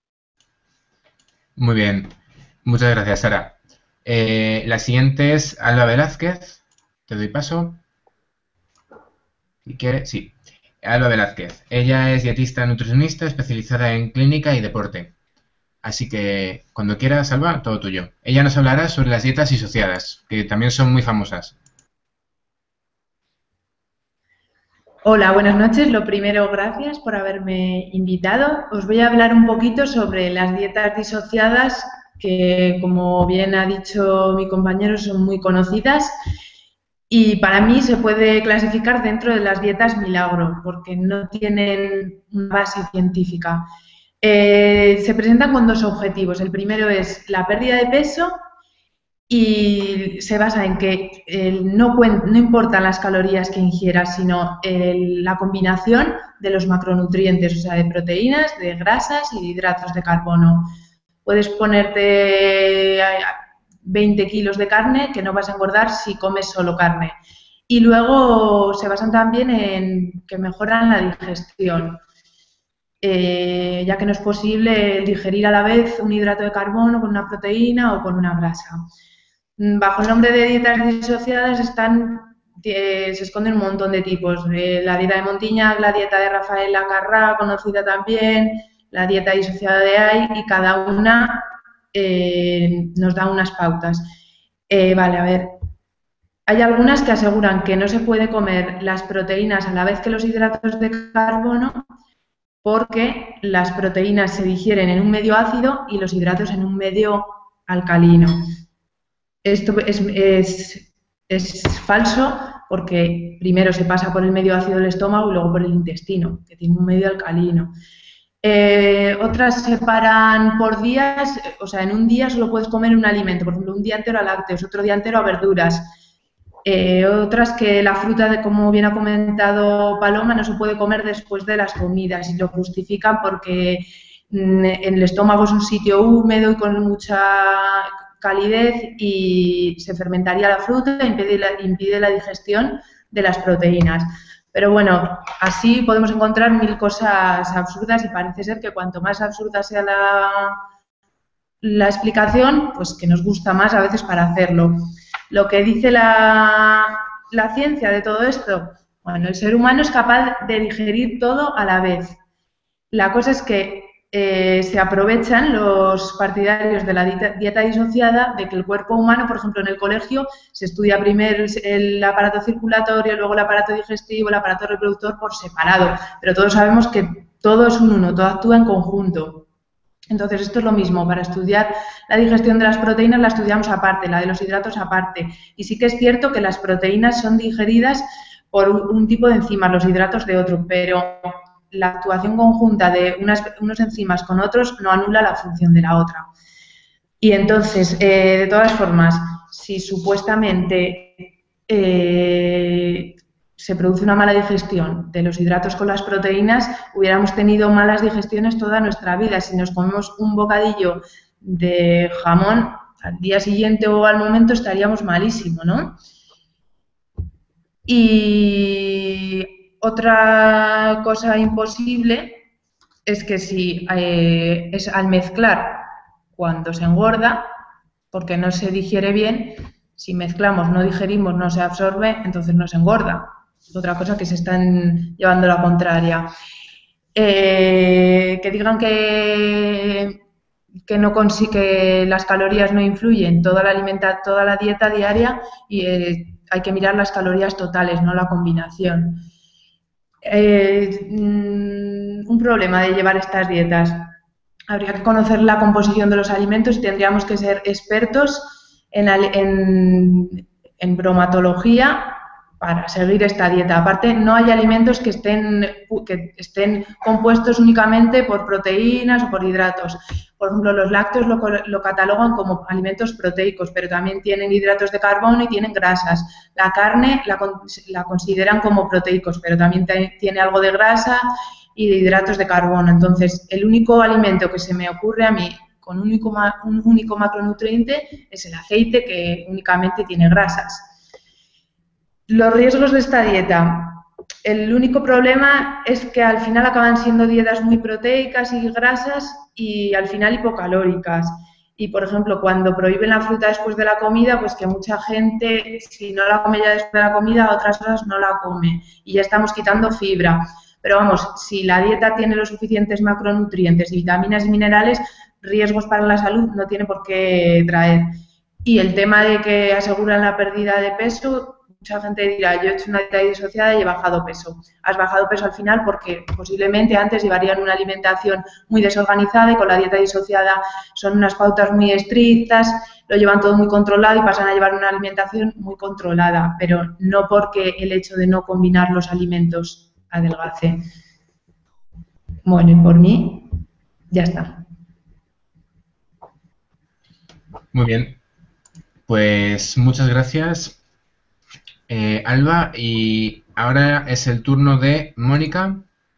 Muy bien. Muchas gracias, Sara. La siguiente es Alba Velázquez. Te doy paso. Si quieres, sí. Alba Velázquez. Ella es dietista nutricionista especializada en clínica y deporte. Así que, cuando quieras, Alba, todo tuyo. Ella nos hablará sobre las dietas disociadas, que también son muy famosas. Hola, buenas noches. Lo primero, gracias por haberme invitado. Os voy a hablar un poquito sobre las dietas disociadas, que, como bien ha dicho mi compañero, son muy conocidas y para mí se puede clasificar dentro de las dietas milagro, porque no tienen una base científica. Se presentan con dos objetivos. El primero es la pérdida de peso y se basa en que no importan las calorías que ingieras, sino la combinación de los macronutrientes, o sea, de proteínas, de grasas y de hidratos de carbono. Puedes ponerte 20 kilos de carne que no vas a engordar si comes solo carne. Y luego se basan también en que mejoran la digestión, ya que no es posible digerir a la vez un hidrato de carbono con una proteína o con una grasa. Bajo el nombre de dietas disociadas se esconden un montón de tipos. La dieta de Montignac, la dieta de Rafael Lacarra, conocida también, la dieta disociada de AI y cada una nos da unas pautas. Vale, a ver. Hay algunas que aseguran que no se puede comer las proteínas a la vez que los hidratos de carbono porque las proteínas se digieren en un medio ácido y los hidratos en un medio alcalino. Esto es falso porque primero se pasa por el medio ácido del estómago y luego por el intestino, que tiene un medio alcalino. Otras separan por días, o sea, en un día solo puedes comer un alimento, por ejemplo, un día entero a lácteos, otro día entero a verduras. Otras que la fruta, como bien ha comentado Paloma, no se puede comer después de las comidas y lo justifican porque en el estómago es un sitio húmedo y con mucha calidez y se fermentaría la fruta e impide la digestión de las proteínas. Pero bueno, así podemos encontrar mil cosas absurdas y parece ser que cuanto más absurda sea la explicación, pues que nos gusta más a veces para hacerlo. Lo que dice la ciencia de todo esto, bueno, el ser humano es capaz de digerir todo a la vez. La cosa es que se aprovechan los partidarios de la dieta disociada de que el cuerpo humano, por ejemplo, en el colegio se estudia primero el aparato circulatorio, luego el aparato digestivo, el aparato reproductor por separado, pero todos sabemos que todo es un uno, todo actúa en conjunto. Entonces, esto es lo mismo, para estudiar la digestión de las proteínas la estudiamos aparte, la de los hidratos aparte. Y sí que es cierto que las proteínas son digeridas por un tipo de enzimas, los hidratos de otro, pero la actuación conjunta de unos enzimas con otros no anula la función de la otra. Y entonces, de todas formas, si supuestamente se produce una mala digestión de los hidratos con las proteínas, hubiéramos tenido malas digestiones toda nuestra vida. Si nos comemos un bocadillo de jamón, al día siguiente o al momento estaríamos malísimo, ¿no? Y otra cosa imposible es que si es al mezclar cuando se engorda, porque no se digiere bien, si mezclamos, no digerimos, no se absorbe, entonces no se engorda. Otra cosa que se están llevando la contraria. Que digan que las calorías no influyen, toda la dieta diaria y hay que mirar las calorías totales, no la combinación. Un problema de llevar estas dietas. Habría que conocer la composición de los alimentos y tendríamos que ser expertos en bromatología para seguir esta dieta. Aparte, no hay alimentos que estén compuestos únicamente por proteínas o por hidratos. Por ejemplo, los lácteos lo catalogan como alimentos proteicos, pero también tienen hidratos de carbono y tienen grasas. La carne la consideran como proteicos, pero también tiene algo de grasa y de hidratos de carbono. Entonces, el único alimento que se me ocurre a mí con un único macronutriente es el aceite, que únicamente tiene grasas. Los riesgos de esta dieta. El único problema es que al final acaban siendo dietas muy proteicas y grasas y al final hipocalóricas. Y, por ejemplo, cuando prohíben la fruta después de la comida, pues que mucha gente, si no la come ya después de la comida, otras horas no la come. Y ya estamos quitando fibra. Pero vamos, si la dieta tiene los suficientes macronutrientes, vitaminas y minerales, riesgos para la salud no tiene por qué traer. Y el tema de que aseguran la pérdida de peso, mucha gente dirá, yo he hecho una dieta disociada y he bajado peso. Has bajado peso al final porque posiblemente antes llevarían una alimentación muy desorganizada y con la dieta disociada son unas pautas muy estrictas, lo llevan todo muy controlado y pasan a llevar una alimentación muy controlada, pero no porque el hecho de no combinar los alimentos adelgace. Bueno, y por mí, ya está. Muy bien. Pues muchas gracias, Alba, y ahora es el turno de Mónica.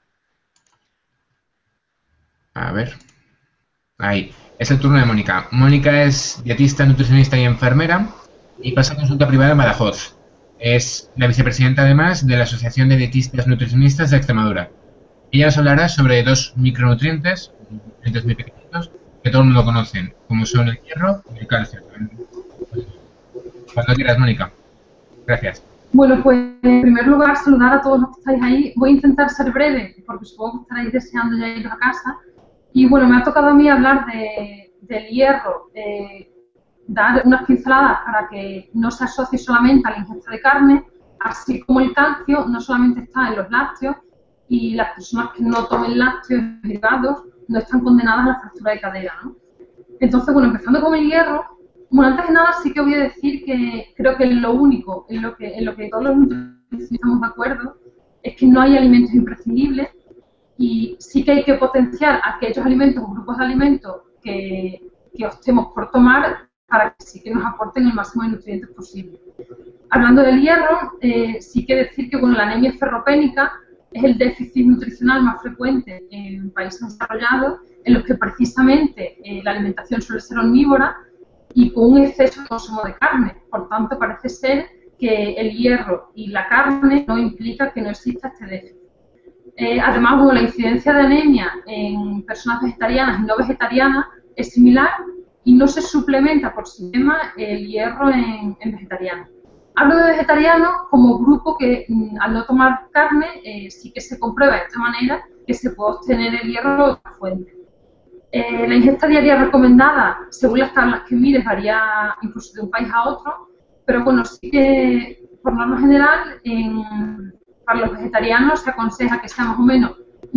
A ver. Ahí. Es el turno de Mónica. Mónica es dietista, nutricionista y enfermera y pasa consulta privada en Badajoz. Es la vicepresidenta, además, de la Asociación de Dietistas Nutricionistas de Extremadura. Ella nos hablará sobre dos micronutrientes, nutrientes muy pequeñitos, que todo el mundo conoce, como son el hierro y el calcio. Cuando quieras, Mónica. Gracias. Bueno, pues en primer lugar saludar a todos los que estáis ahí. Voy a intentar ser breve, porque supongo que estaréis deseando ya ir a casa. Y bueno, me ha tocado a mí hablar del hierro, dar unas pinceladas para que no se asocie solamente a la ingesta de carne, así como el calcio no solamente está en los lácteos y las personas que no tomen lácteos derivados no están condenadas a la fractura de cadera, ¿no? Entonces, bueno, empezando con el hierro, bueno, antes de nada sí que voy a decir que creo que lo único en lo que todos los nutricionistas estamos de acuerdo es que no hay alimentos imprescindibles y sí que hay que potenciar aquellos alimentos o grupos de alimentos que optemos por tomar para que sí que nos aporten el máximo de nutrientes posible. Hablando del hierro, sí que decir que bueno, la anemia ferropénica es el déficit nutricional más frecuente en países desarrollados, en los que precisamente la alimentación suele ser omnívora y con un exceso de consumo de carne. Por tanto, parece ser que el hierro y la carne no implica que no exista este déficit. Además, bueno, la incidencia de anemia en personas vegetarianas y no vegetarianas es similar y no se suplementa por sí misma el hierro en vegetarianos. Hablo de vegetarianos como grupo que al no tomar carne sí que se comprueba de esta manera que se puede obtener el hierro de otra fuente. La ingesta diaria recomendada, según las tablas que mires, varía incluso de un país a otro, pero bueno, sí que por norma general para los vegetarianos se aconseja que sea más o menos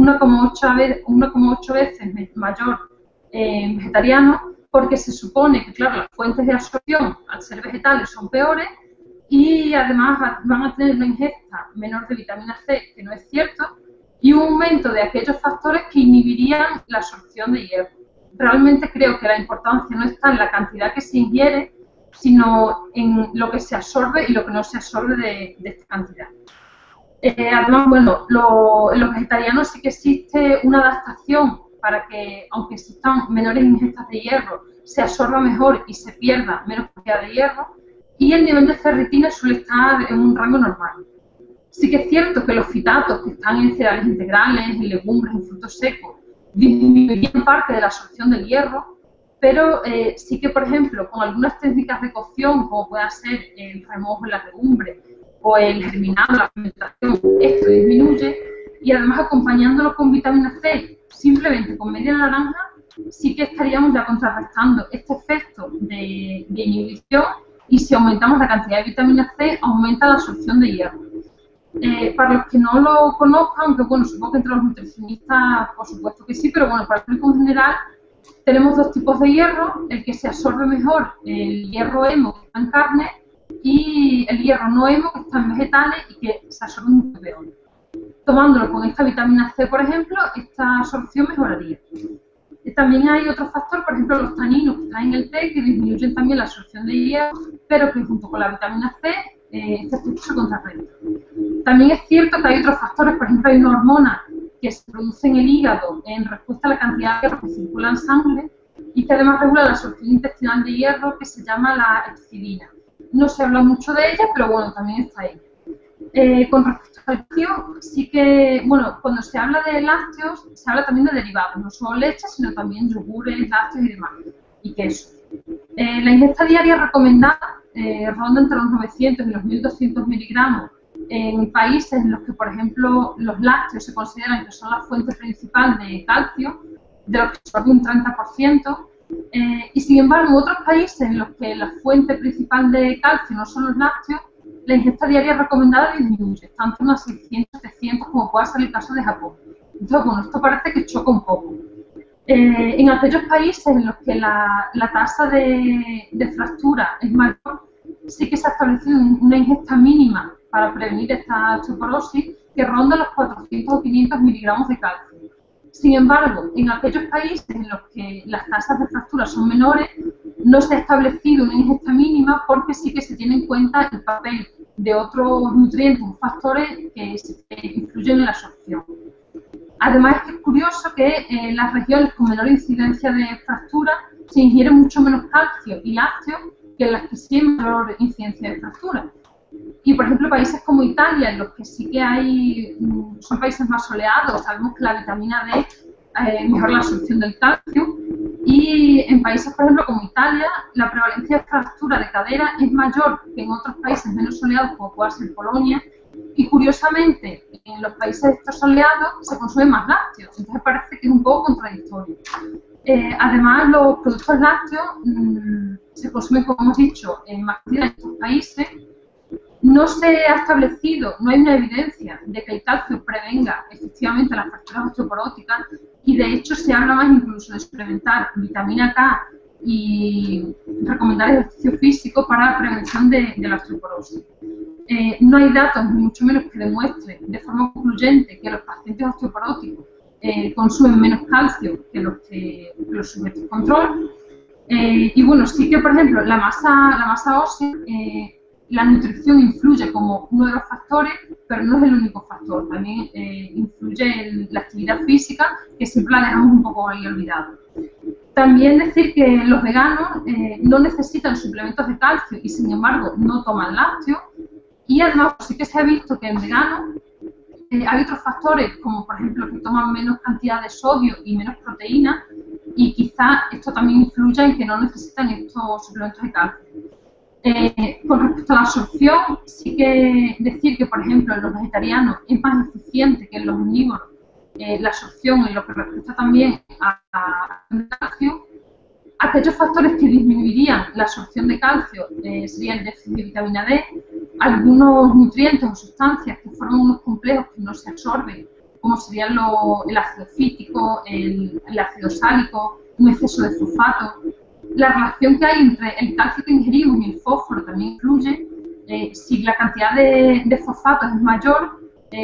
1,8 veces mayor en vegetarianos, porque se supone que, claro, las fuentes de absorción al ser vegetales son peores y además van a tener una ingesta menor de vitamina C, que no es cierto, y un aumento de aquellos factores que inhibirían la absorción de hierro. Realmente creo que la importancia no está en la cantidad que se ingiere, sino en lo que se absorbe y lo que no se absorbe de esta cantidad. Además, bueno, en los vegetarianos sí que existe una adaptación para que, aunque existan menores ingestas de hierro, se absorba mejor y se pierda menos cantidad de hierro, y el nivel de ferritina suele estar en un rango normal. Sí que es cierto que los fitatos que están en cereales integrales, en legumbres, en frutos secos, disminuirían parte de la absorción del hierro, pero sí que, por ejemplo, con algunas técnicas de cocción, como pueda ser el remojo en las legumbres o el germinado, la fermentación, esto disminuye, y además acompañándolo con vitamina C, simplemente con media naranja, sí que estaríamos ya contrarrestando este efecto de inhibición, y si aumentamos la cantidad de vitamina C, aumenta la absorción de hierro. Para los que no lo conozcan, aunque bueno, supongo que entre los nutricionistas por supuesto que sí, pero bueno, para el público en general tenemos dos tipos de hierro, el que se absorbe mejor, el hierro hemo que está en carne, y el hierro no hemo que está en vegetales y que se absorbe mucho peor. Tomándolo con esta vitamina C, por ejemplo, esta absorción mejoraría. También hay otro factor, por ejemplo, los taninos que están en el té, que disminuyen también la absorción de hierro, pero que junto con la vitamina C, este efecto se contrarresta. También es cierto que hay otros factores, por ejemplo, hay una hormona que se produce en el hígado en respuesta a la cantidad de hierro que circula en sangre y que además regula la absorción intestinal de hierro, que se llama la hepcidina. No se habla mucho de ella, pero bueno, también está ahí. Con respecto al lácteo, sí que, bueno, cuando se habla de lácteos, se habla también de derivados, no solo leche, sino también yogures, lácteos y demás, y queso. La ingesta diaria recomendada ronda entre los 900 y los 1200 miligramos en países en los que, por ejemplo, los lácteos se consideran que son la fuente principal de calcio, de los que absorbe un 30%, y sin embargo, en otros países en los que la fuente principal de calcio no son los lácteos, la ingesta diaria recomendada disminuye, tanto unas 600, 700, como pueda ser el caso de Japón. Entonces, bueno, esto parece que choca un poco. En aquellos países en los que la tasa de fractura es mayor, sí que se ha establecido una ingesta mínima para prevenir esta osteoporosis que ronda los 400 o 500 miligramos de calcio. Sin embargo, en aquellos países en los que las tasas de fractura son menores, no se ha establecido una ingesta mínima porque sí que se tiene en cuenta el papel de otros nutrientes o factores que influyen en la absorción. Además, es curioso que en las regiones con menor incidencia de fractura se ingiere mucho menos calcio y lácteos que en las que sí hay mayor incidencia de fractura. Y, por ejemplo, países como Italia, en los que sí que hay, son países más soleados, sabemos que la vitamina D mejora la absorción del calcio, y en países, por ejemplo, como Italia, la prevalencia de fractura de cadera es mayor que en otros países menos soleados, como pueda ser Polonia, Y curiosamente, en los países estos soleados se consumen más lácteos, entonces parece que es un poco contradictorio. Además, los productos lácteos se consumen, como hemos dicho, en más cantidad en estos países. No se ha establecido, no hay una evidencia de que el calcio prevenga efectivamente las fracturas osteoporóticas y de hecho se habla más incluso de suplementar vitamina K y recomendar ejercicio físico para la prevención de la osteoporosis. No hay datos, ni mucho menos que demuestren de forma concluyente que los pacientes osteoporóticos consumen menos calcio que los sujetos control. Y bueno, sí que, por ejemplo, la masa ósea, la nutrición influye como uno de los factores, pero no es el único factor. También influye la actividad física, que siempre la dejamos un poco ahí olvidada. También decir que los veganos no necesitan suplementos de calcio y, sin embargo, no toman lácteos. Y además sí que se ha visto que en veganos hay otros factores, como por ejemplo que toman menos cantidad de sodio y menos proteína, y quizá esto también influye en que no necesitan estos suplementos de calcio. Con respecto a la absorción, sí que decir que, por ejemplo, en los vegetarianos es más eficiente que en los omnívoros la absorción en lo que respecta también al calcio. Aquellos factores que disminuirían la absorción de calcio sería el déficit de vitamina D, algunos nutrientes o sustancias que forman unos complejos que no se absorben, como serían el ácido fítico, el ácido sálico, un exceso de fosfato. La relación que hay entre el calcio que ingerimos y el fósforo también influye. Si la cantidad de fosfatos es mayor,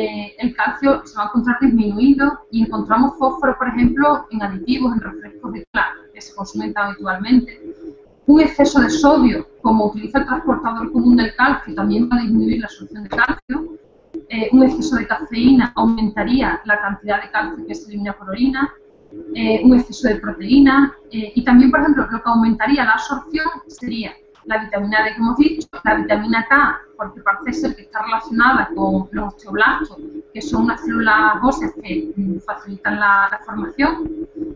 el calcio se va a encontrar disminuido y encontramos fósforo, por ejemplo, en aditivos, en refrescos de cola, que se consumen tan habitualmente. Un exceso de sodio, como utiliza el transportador común del calcio, también va a disminuir la absorción de calcio. Un exceso de cafeína aumentaría la cantidad de calcio que se elimina por orina. Un exceso de proteína y también, por ejemplo, lo que aumentaría la absorción sería la vitamina D que hemos dicho, la vitamina K, porque parece ser que está relacionada con los osteoblastos, que son unas células óseas que facilitan la formación,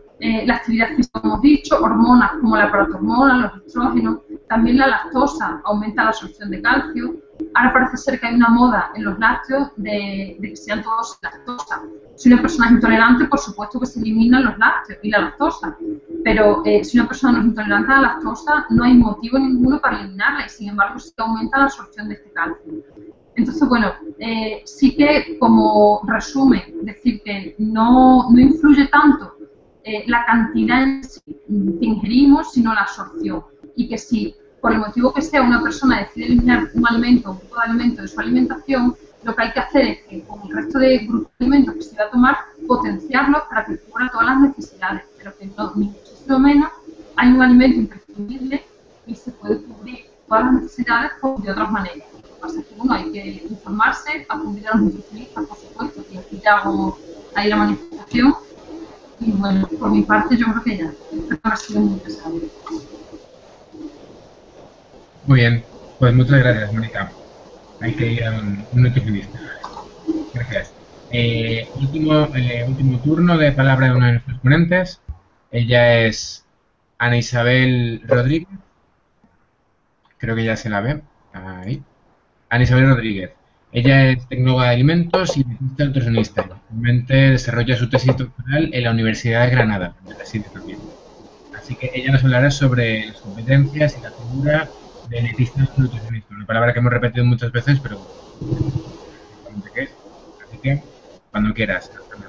la actividad física, como hemos dicho, hormonas como la protohormona, los estrógenos, también la lactosa aumenta la absorción de calcio. Ahora parece ser que hay una moda en los lácteos de que sean todos lactosa. Si una persona es intolerante, por supuesto que se eliminan los lácteos y la lactosa, pero si una persona no es intolerante a la lactosa, no hay motivo ninguno para eliminarla y, sin embargo, sí que aumenta la absorción de este calcio. Entonces, bueno, sí que como resumen, decir que no influye tanto la cantidad en sí que ingerimos, sino la absorción, y que si por el motivo que sea una persona decide eliminar un alimento o un tipo de alimento de su alimentación, lo que hay que hacer es que con el resto de grupos de alimentos que se va a tomar, potenciarlos para que cubra todas las necesidades, pero que no, ni muchísimo menos hay un alimento imprescindible y se puede cubrir todas las necesidades de otras maneras. Lo que pasa es que, bueno, hay que informarse, acudir a los nutricionistas, por supuesto, y aquí ya hago ahí la manifestación. Y bueno, por mi parte yo creo que ya, espero haber sido muy pesado. Muy bien, pues muchas gracias, Mónica. Hay que ir a un nutricionista. Gracias. Último turno de palabra de uno de nuestros ponentes. Ella es Ana Isabel Rodríguez. Creo que ya se la ve. Ahí. Ana Isabel Rodríguez. Ella es tecnóloga de alimentos y nutricionista. Actualmente desarrolla su tesis doctoral en la Universidad de Granada, donde reside también. Así que ella nos hablará sobre las competencias y la figura de dietista nutricionista, una palabra que hemos repetido muchas veces, pero ¿qué es? Así que, cuando quieras.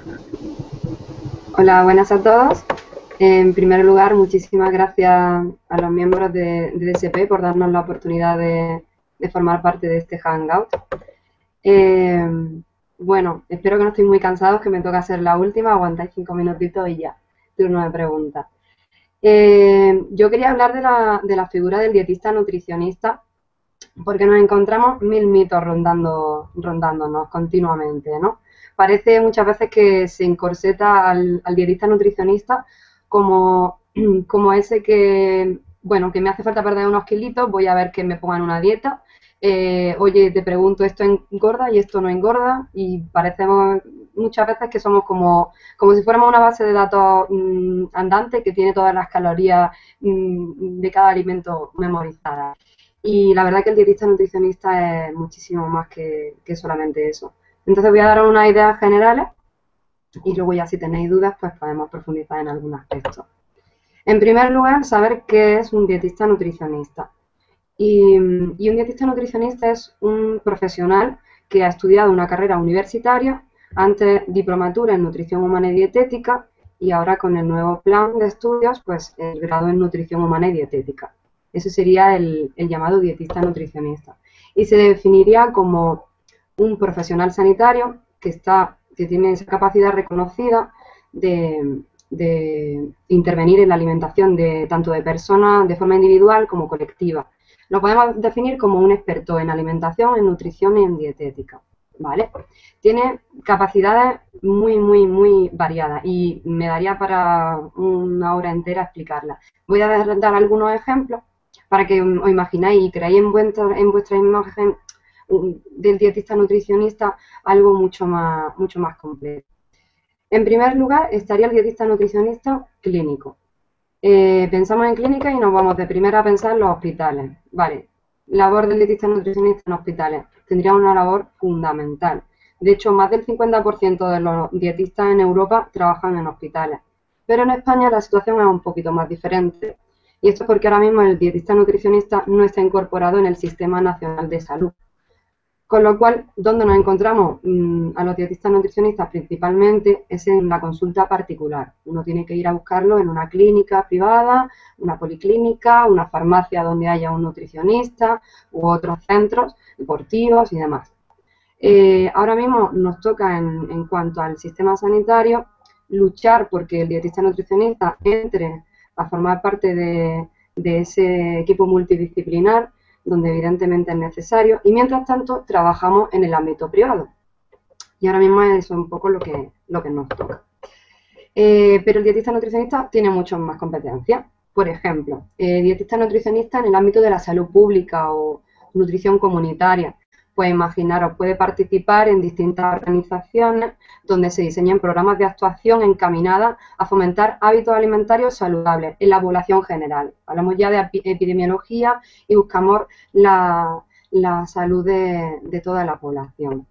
Hola, buenas a todos. En primer lugar, muchísimas gracias a los miembros de DSP por darnos la oportunidad de formar parte de este Hangout. Bueno, espero que no estéis muy cansados, que me toca ser la última, aguantáis 5 minutitos y ya, turno de preguntas. Yo quería hablar de la figura del dietista nutricionista, porque nos encontramos 1000 mitos rondándonos continuamente, ¿no? Parece muchas veces que se encorseta al dietista nutricionista como ese que, bueno, que me hace falta perder unos kilitos, voy a ver que me pongan una dieta. Oye, te pregunto, ¿esto engorda y esto no engorda? Y parecemos muchas veces que somos como si fuéramos una base de datos andante que tiene todas las calorías de cada alimento memorizadas. Y la verdad que el dietista nutricionista es muchísimo más que solamente eso. Entonces voy a daros unas ideas generales y luego ya si tenéis dudas pues podemos profundizar en algún aspecto. En primer lugar, saber qué es un dietista nutricionista. Y un dietista nutricionista es un profesional que ha estudiado una carrera universitaria, antes diplomatura en nutrición humana y dietética y ahora con el nuevo plan de estudios, pues el grado en nutrición humana y dietética. Ese sería el llamado dietista nutricionista. Y se definiría como un profesional sanitario que tiene esa capacidad reconocida de intervenir en la alimentación tanto de personas de forma individual como colectiva. Lo podemos definir como un experto en alimentación, en nutrición y en dietética, ¿vale? Tiene capacidades muy variadas y me daría para una hora entera explicarlas. Voy a dar algunos ejemplos para que os imagináis y creáis en vuestra imagen del dietista nutricionista algo mucho más completo. En primer lugar estaría el dietista nutricionista clínico. Pensamos en clínica y nos vamos de primera a pensar en los hospitales. Vale, labor del dietista nutricionista en hospitales. Tendría una labor fundamental. De hecho, más del 50% de los dietistas en Europa trabajan en hospitales. Pero en España la situación es un poquito más diferente. Y esto es porque ahora mismo el dietista nutricionista no está incorporado en el Sistema Nacional de Salud. Con lo cual, ¿dónde nos encontramos a los dietistas nutricionistas principalmente? Es en la consulta particular. Uno tiene que ir a buscarlo en una clínica privada, una policlínica, una farmacia donde haya un nutricionista u otros centros deportivos y demás. Ahora mismo nos toca, en cuanto al sistema sanitario, luchar porque el dietista nutricionista entre a formar parte de ese equipo multidisciplinar, donde evidentemente es necesario, y mientras tanto trabajamos en el ámbito privado. Y ahora mismo eso es un poco lo que nos toca. Pero el dietista nutricionista tiene muchas más competencias. Por ejemplo, dietista nutricionista en el ámbito de la salud pública o nutrición comunitaria. Pues imaginaros, puede participar en distintas organizaciones donde se diseñan programas de actuación encaminadas a fomentar hábitos alimentarios saludables en la población general. Hablamos ya de epidemiología y buscamos la salud de toda la población.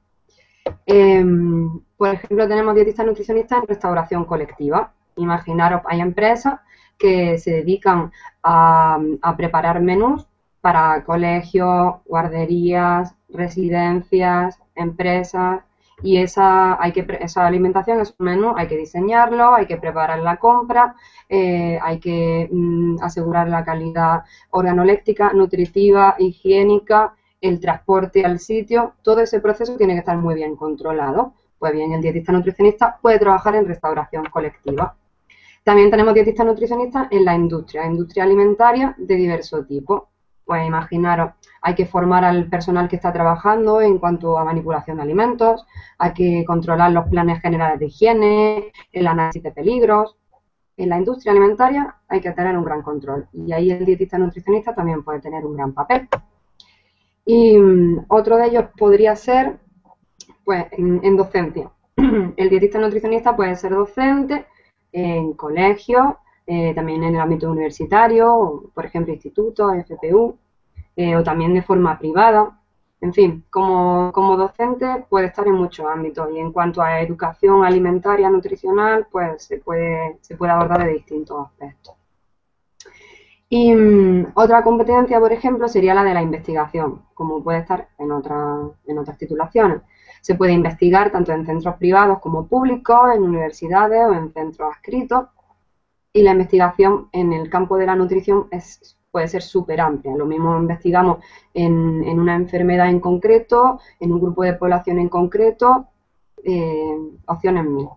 Por ejemplo, tenemos dietistas nutricionistas en restauración colectiva. Imaginaros, hay empresas que se dedican a preparar menús para colegios, guarderías, residencias, empresas, y esa alimentación, esos menús, hay que diseñarlo, hay que preparar la compra, hay que asegurar la calidad organoléptica, nutritiva, higiénica, el transporte al sitio. Todo ese proceso tiene que estar muy bien controlado. Pues bien, el dietista nutricionista puede trabajar en restauración colectiva. También tenemos dietistas nutricionistas en la industria alimentaria de diverso tipo. Pues imaginaros, hay que formar al personal que está trabajando en cuanto a manipulación de alimentos, hay que controlar los planes generales de higiene, el análisis de peligros. En la industria alimentaria hay que tener un gran control y ahí el dietista nutricionista también puede tener un gran papel. Y otro de ellos podría ser pues, en docencia. El dietista nutricionista puede ser docente en colegios, también en el ámbito universitario, por ejemplo, institutos, FPU, o también de forma privada. En fin, como docente puede estar en muchos ámbitos y en cuanto a educación alimentaria, nutricional, pues se puede abordar de distintos aspectos. Y otra competencia, por ejemplo, sería la de la investigación, como puede estar en otras titulaciones. Se puede investigar tanto en centros privados como públicos, en universidades o en centros adscritos. Y la investigación en el campo de la nutrición puede ser súper amplia. Lo mismo investigamos en una enfermedad en concreto, en un grupo de población en concreto, opciones mil.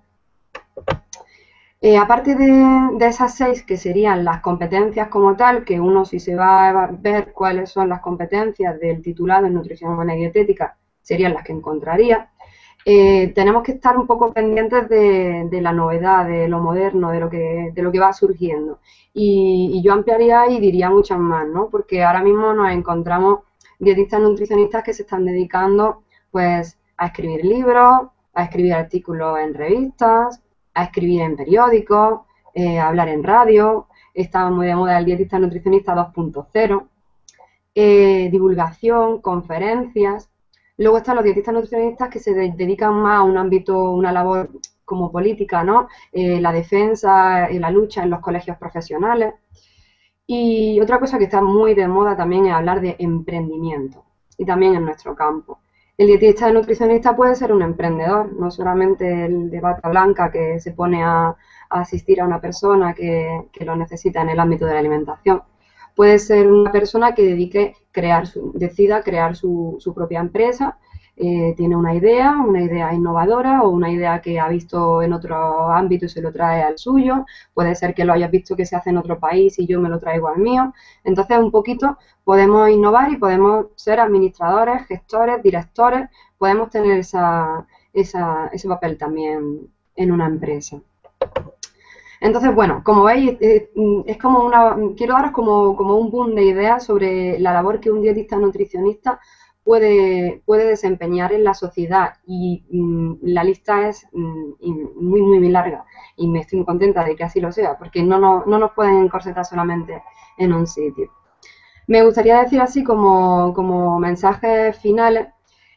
Aparte de esas 6 que serían las competencias como tal, que uno si se va a ver cuáles son las competencias del titulado en nutrición humana y dietética, serían las que encontraría. Tenemos que estar un poco pendientes de la novedad, de lo moderno, de lo que va surgiendo. Y yo ampliaría y diría muchas más, ¿no? Porque ahora mismo nos encontramos dietistas nutricionistas que se están dedicando pues a escribir libros, a escribir artículos en revistas, a escribir en periódicos, a hablar en radio. Está muy de moda el dietista nutricionista 2.0. divulgación, conferencias. Luego están los dietistas nutricionistas que se dedican más a un ámbito, una labor como política, ¿no? La defensa, la lucha en los colegios profesionales. Y otra cosa que está muy de moda también es hablar de emprendimiento, y también en nuestro campo. El dietista nutricionista puede ser un emprendedor, no solamente el de bata blanca que se pone a asistir a una persona que lo necesita en el ámbito de la alimentación. Puede ser una persona que decida crear su propia empresa, tiene una idea innovadora o una idea que ha visto en otro ámbito y se lo trae al suyo. Puede ser que lo hayas visto que se hace en otro país y yo me lo traigo al mío. Entonces, un poquito podemos innovar y podemos ser administradores, gestores, directores. Podemos tener ese papel también en una empresa. Entonces, bueno, como veis, es como quiero daros como un boom de ideas sobre la labor que un dietista nutricionista puede desempeñar en la sociedad, y la lista es muy, muy larga, y me estoy muy contenta de que así lo sea, porque no nos pueden encorsetar solamente en un sitio. Me gustaría decir así como mensajes finales,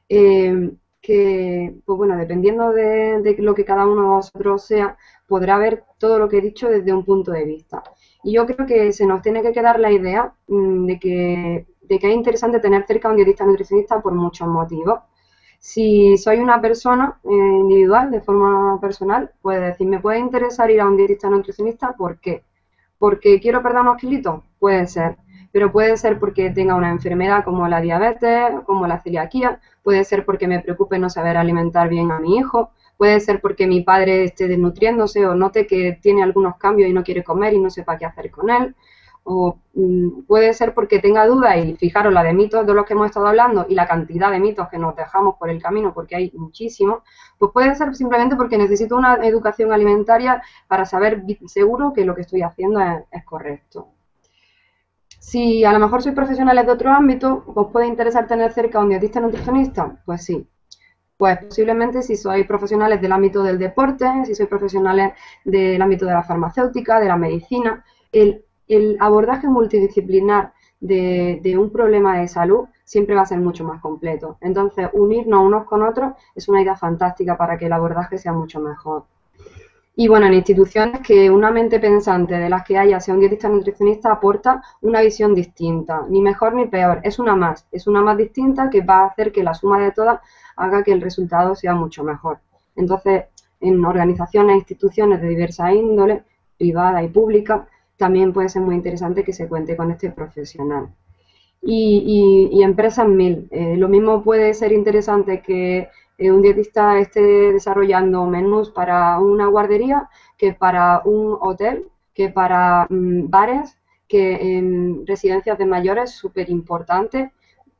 que, pues bueno, dependiendo de lo que cada uno de vosotros sea, podrá ver todo lo que he dicho desde un punto de vista. Y yo creo que se nos tiene que quedar la idea de que es interesante tener cerca a un dietista nutricionista por muchos motivos. Si soy una persona individual, de forma personal, puede decir, ¿me puede interesar ir a un dietista nutricionista? ¿Por qué? ¿Porque quiero perder unos kilitos? Puede ser. Pero puede ser porque tenga una enfermedad como la diabetes, como la celiaquía, puede ser porque me preocupe no saber alimentar bien a mi hijo, puede ser porque mi padre esté desnutriéndose o note que tiene algunos cambios y no quiere comer y no sepa qué hacer con él, o puede ser porque tenga dudas, y fijaros la de mitos de los que hemos estado hablando y la cantidad de mitos que nos dejamos por el camino, porque hay muchísimos. Pues puede ser simplemente porque necesito una educación alimentaria para saber seguro que lo que estoy haciendo es correcto. Si a lo mejor sois profesionales de otro ámbito, ¿os puede interesar tener cerca a un dietista nutricionista? Pues sí. Pues posiblemente si sois profesionales del ámbito del deporte, si sois profesionales del ámbito de la farmacéutica, de la medicina, el abordaje multidisciplinar de un problema de salud siempre va a ser mucho más completo. Entonces, unirnos unos con otros es una idea fantástica para que el abordaje sea mucho mejor. Y bueno, en instituciones que una mente pensante de las que haya sea un dietista nutricionista aporta una visión distinta, ni mejor ni peor, es una más distinta que va a hacer que la suma de todas haga que el resultado sea mucho mejor. Entonces, en organizaciones e instituciones de diversa índole, privada y pública, también puede ser muy interesante que se cuente con este profesional. Y empresas 1000, lo mismo puede ser interesante que un dietista esté desarrollando menús para una guardería que para un hotel, que para bares, que en residencias de mayores, súper importante.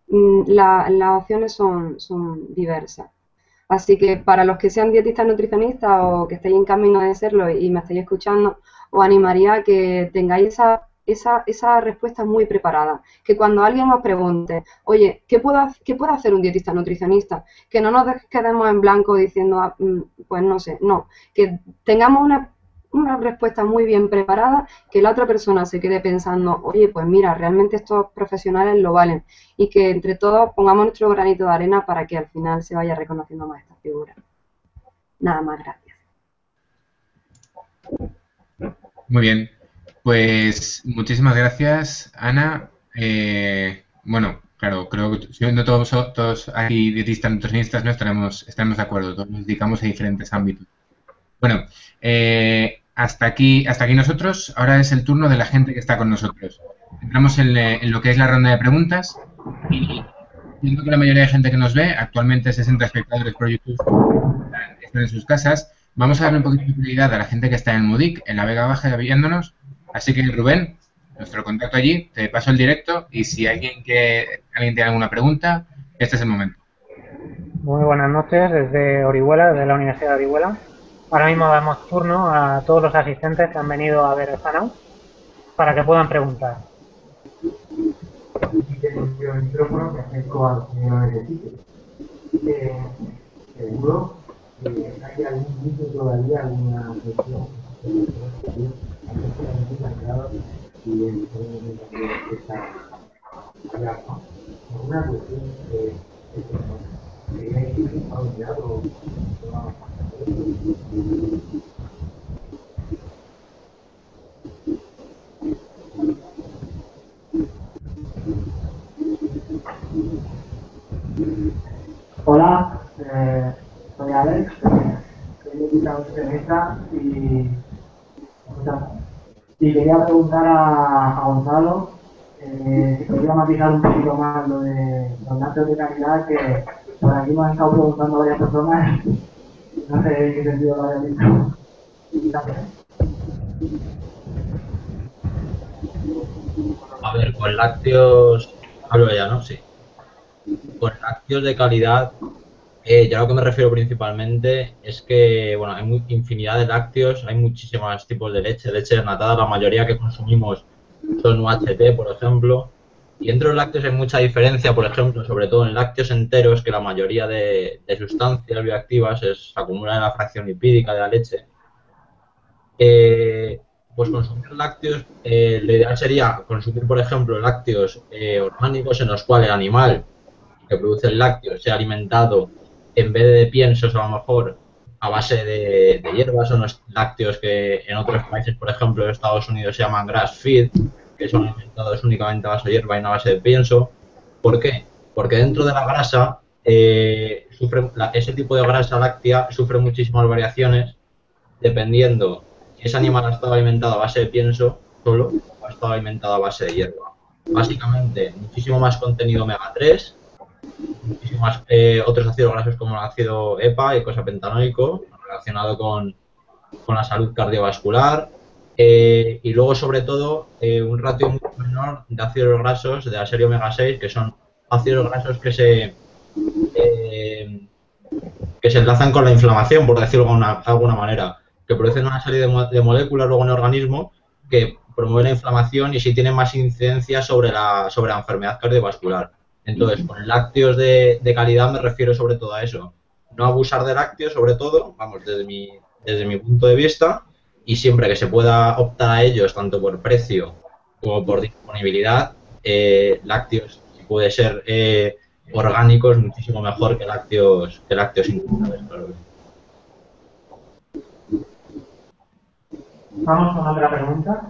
Las opciones son diversas. Así que para los que sean dietistas nutricionistas o que estéis en camino de serlo y me estéis escuchando, os animaría a que tengáis esa respuesta muy preparada. Que cuando alguien os pregunte, oye, ¿qué puede hacer un dietista nutricionista? Que no nos quedemos en blanco diciendo, pues no sé, no. Que tengamos una respuesta muy bien preparada, que la otra persona se quede pensando, oye, pues mira, realmente estos profesionales lo valen, y que entre todos pongamos nuestro granito de arena para que al final se vaya reconociendo más esta figura. Nada más, gracias. Muy bien, pues muchísimas gracias, Ana. Bueno, claro, creo que siendo todos aquí dietistas nutricionistas no estaremos de acuerdo, todos nos dedicamos a diferentes ámbitos. Bueno, hasta aquí nosotros. Ahora es el turno de la gente que está con nosotros. Entramos en lo que es la ronda de preguntas, y viendo que la mayoría de gente que nos ve, actualmente 60 espectadores por YouTube, están en sus casas, vamos a darle un poquito de prioridad a la gente que está en Mudic, en la Vega Baja, viéndonos. Así que, Rubén, nuestro contacto allí, te paso el directo, y si alguien tiene alguna pregunta, este es el momento. Muy buenas noches desde Orihuela, desde la Universidad de Orihuela. Ahora mismo damos turno a todos los asistentes que han venido a ver el Hangout para que puedan preguntar. El micrófono me acerco al señor seguro hay algún mito todavía, alguna cuestión y hablar, ¿no? Alguna cuestión que hay que pausear o vamos a Hola, soy Alex, soy médica nutricionista y quería preguntar a Gonzalo si podría matizar un poquito más lo de los lácteos de calidad, que por aquí me han estado preguntando varias personas, no sé en qué sentido lo había dicho. Gracias. A ver, con lácteos, hablo ya, ¿no? Sí. Con lácteos de calidad, yo a lo que me refiero principalmente es que, bueno, hay infinidad de lácteos, hay muchísimos tipos de leche desnatada, la mayoría que consumimos son UHT, por ejemplo, y entre los lácteos hay mucha diferencia, por ejemplo, sobre todo en lácteos enteros, que la mayoría de sustancias bioactivas se acumulan en la fracción lipídica de la leche. Pues consumir lácteos, lo ideal sería consumir, por ejemplo, lácteos orgánicos en los cuales el animal que produce el lácteo sea alimentado en vez de piensos, a lo mejor a base de hierbas. Son los lácteos que en otros países, por ejemplo en Estados Unidos, se llaman grass feed, que son alimentados únicamente a base de hierba y no a base de pienso. ¿Por qué? Porque dentro de la grasa, ese tipo de grasa láctea sufre muchísimas variaciones dependiendo si ese animal ha estado alimentado a base de pienso solo o ha estado alimentado a base de hierba. Básicamente, muchísimo más contenido omega 3, muchísimos otros ácidos grasos como el ácido EPA y eicosapentanoico, relacionado con la salud cardiovascular, y luego sobre todo un ratio mucho menor de ácidos grasos de la serie omega 6, que son ácidos grasos que se enlazan con la inflamación, por decirlo de alguna manera, que producen una serie de moléculas luego en el organismo que promueven la inflamación y sí tienen más incidencia sobre la enfermedad cardiovascular. Entonces, con lácteos de calidad me refiero sobre todo a eso. No abusar de lácteos, sobre todo, vamos, desde mi punto de vista, y siempre que se pueda optar a ellos, tanto por precio como por disponibilidad, lácteos, si puede ser orgánicos, muchísimo mejor que lácteos industriales, claro. Vamos con otra pregunta.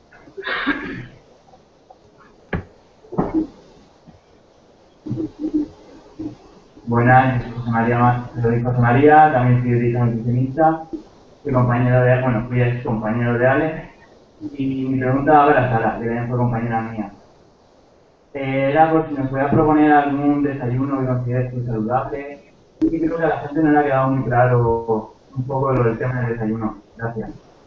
Buenas, soy José María, también soy dietista nutricionista, fui compañero de, bueno, fui ex compañero de Alex, y mi pregunta va a la Sara, que también fue compañera mía. Era por si nos podía proponer algún desayuno que consideres muy saludable, y creo que a la gente no le ha quedado muy claro un poco lo del tema del desayuno. Gracias.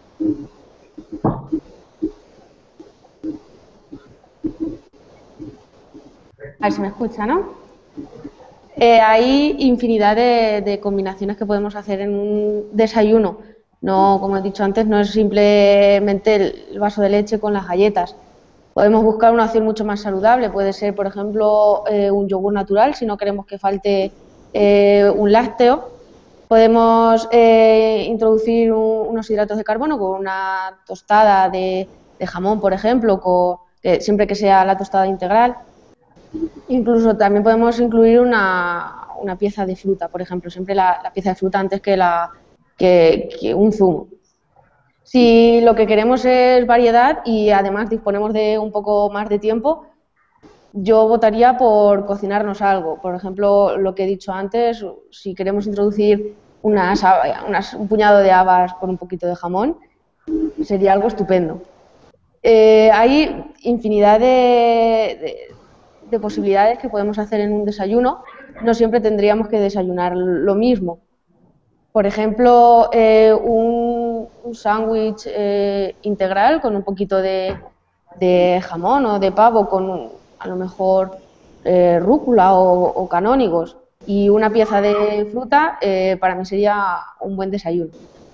A ver si me escucha, ¿no? Hay infinidad de combinaciones que podemos hacer en un desayuno. No, como he dicho antes, no es simplemente el vaso de leche con las galletas. Podemos buscar una opción mucho más saludable. Puede ser, por ejemplo, un yogur natural, si no queremos que falte un lácteo. Podemos introducir unos hidratos de carbono con una tostada de jamón, por ejemplo, siempre que sea la tostada integral. Incluso también podemos incluir una pieza de fruta, por ejemplo, siempre la pieza de fruta antes que un zumo. Si lo que queremos es variedad y además disponemos de un poco más de tiempo, yo votaría por cocinarnos algo. Por ejemplo, lo que he dicho antes, si queremos introducir un puñado de habas con un poquito de jamón, sería algo estupendo. Hay infinidad de posibilidades que podemos hacer en un desayuno. No siempre tendríamos que desayunar lo mismo. Por ejemplo, un sándwich integral con un poquito de jamón o de pavo con a lo mejor rúcula o canónigos y una pieza de fruta, para mí sería un buen desayuno.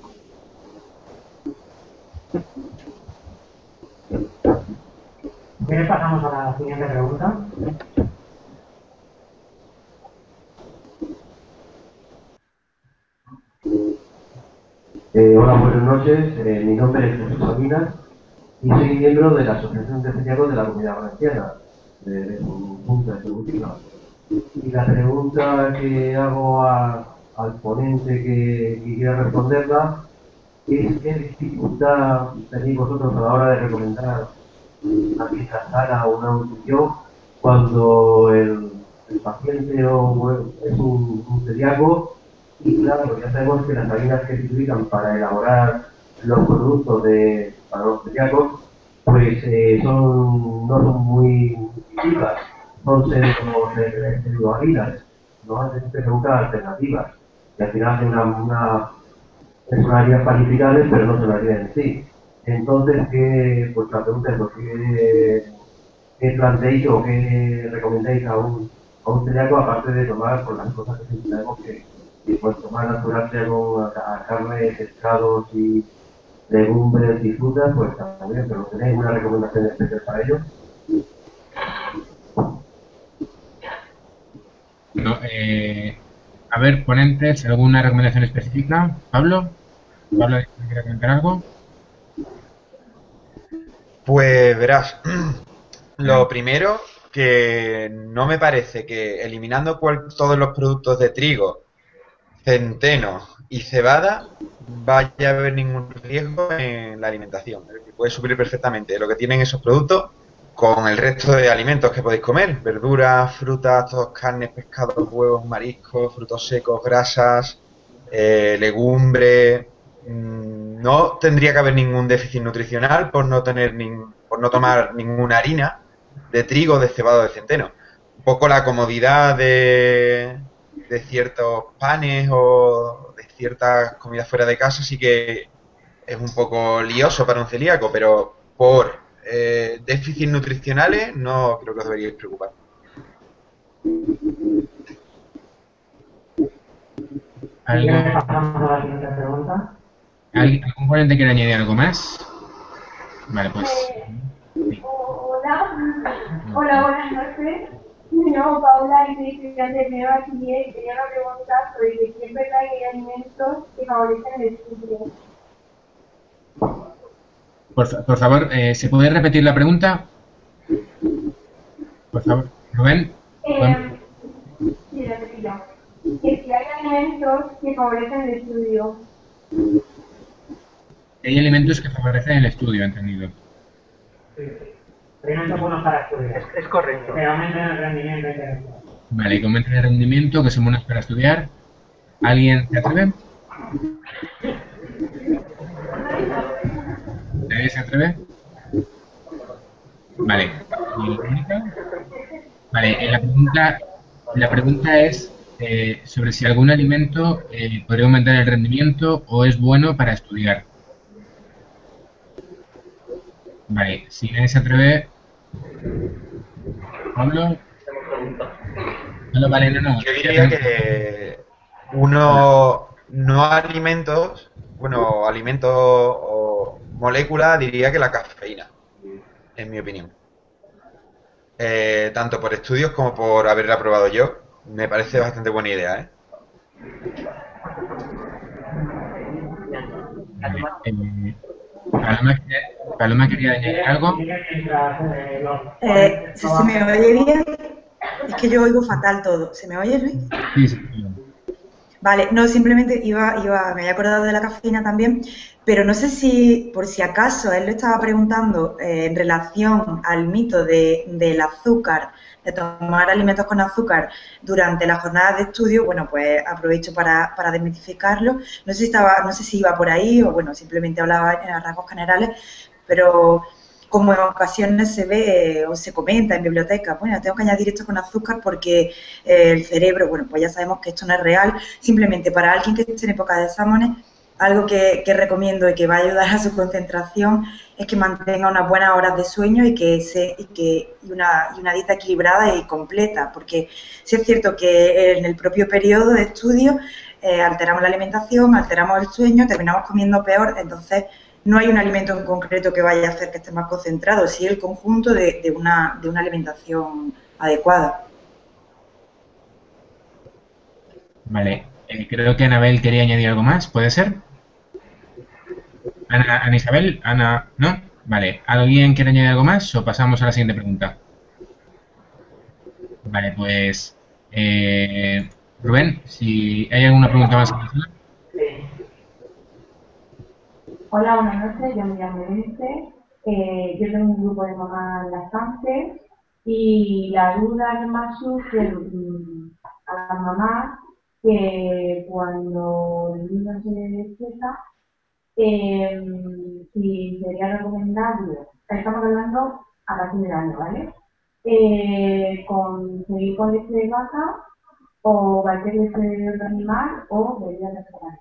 Bien, pasamos a la siguiente pregunta. Hola, buenas noches. Mi nombre es Jesús Salinas y soy miembro de la Asociación de Celíacos de la Comunidad Valenciana. de su junta ejecutiva. Y la pregunta que hago al ponente que quiera responderla es qué dificultad tenéis vosotros a la hora de recomendar una dieta sana o una nutrición cuando el paciente es un celíaco y claro, ya sabemos que las harinas que se utilizan para elaborar los productos para los celíacos pues no son muy nutritivas, son pseudoharinas, ¿no? Necesitan buscar alternativas y al final hacen son harinas panificables pero no son harinas en sí. Entonces, pues la pregunta es ¿qué planteáis o qué recomendáis a un celíaco aparte de tomar por las cosas que siempre sabemos que pues tomar natural sea con carne, pescados y legumbres y frutas, pues también, pero ¿tenéis una recomendación especial para ellos? No, a ver, ponentes, ¿alguna recomendación específica? ¿Pablo? ¿Pablo quiere comentar algo? Pues verás, lo primero, que no me parece que eliminando todos los productos de trigo, centeno y cebada vaya a haber ningún riesgo en la alimentación. Puedes suplir perfectamente lo que tienen esos productos con el resto de alimentos que podéis comer: verduras, frutas, carnes, pescados, huevos, mariscos, frutos secos, grasas, legumbres. No tendría que haber ningún déficit nutricional por no tomar ninguna harina de trigo, de cebada o de centeno. Un poco la comodidad de ciertos panes o de ciertas comidas fuera de casa sí que es un poco lioso para un celíaco, pero por déficits nutricionales no creo que os deberíais preocupar. Pasamos a la siguiente pregunta. ¿Algún ponente quiere añadir algo más? Vale, pues... Hola, buenas noches. Me llamo Paula y soy estudiante de primero bachiller y quería una pregunta sobre si es verdad que hay alimentos que favorecen el estudio. Por favor, ¿se puede repetir la pregunta? Por favor, Rubén. Sí, repetido. Que si hay alimentos que favorecen el estudio. Hay alimentos que favorecen el estudio, entendido. Sí. Alimentos buenos para estudiar. Es correcto. Que aumenten el rendimiento. Vale, que aumenten el rendimiento, que son buenos para estudiar. ¿Alguien se atreve? ¿Nadie se atreve? Vale. ¿Y la única? Vale, la pregunta es sobre si algún alimento podría aumentar el rendimiento o es bueno para estudiar. Vale, si nadie se atreve... Pablo. Vale, no. Yo diría que no alimentos, bueno, alimentos o moléculas, diría que la cafeína, en mi opinión. Tanto por estudios como por haberla probado yo, me parece bastante buena idea, ¿eh? Paloma quería añadir algo. Si se me oye bien, es que yo oigo fatal todo. ¿Se me oye, Luis? Sí. Vale, no, simplemente me había acordado de la cafeína también, pero no sé si, por si acaso, él lo estaba preguntando en relación al mito del azúcar, de tomar alimentos con azúcar durante la jornada de estudio. Bueno, pues aprovecho para desmitificarlo. No sé si iba por ahí o, bueno, simplemente hablaba en rasgos generales, pero como en ocasiones se ve o se comenta en bibliotecas, bueno, tengo que añadir esto con azúcar porque el cerebro, bueno, pues ya sabemos que esto no es real. Simplemente para alguien que esté en época de exámenes, algo que recomiendo y que va a ayudar a su concentración es que mantenga unas buenas horas de sueño y una dieta equilibrada y completa, porque sí es cierto que en el propio periodo de estudio alteramos la alimentación, alteramos el sueño, terminamos comiendo peor. Entonces no hay un alimento en concreto que vaya a hacer que esté más concentrado, sí el conjunto de una alimentación adecuada. Vale, creo que Anabel quería añadir algo más, ¿puede ser? Ana Isabel, Ana, ¿no? Vale, ¿alguien quiere añadir algo más o pasamos a la siguiente pregunta? Vale, pues Rubén, si hay alguna pregunta más. Hola, buenas noches, yo me llamo Bente. Yo tengo un grupo de mamás lactantes y la duda que más surge a las mamás que cuando el niño se despierta, si sería recomendable, estamos hablando a partir del año, ¿vale? Seguir con leche de vaca o cualquier leche de otro animal o bebidas naturales.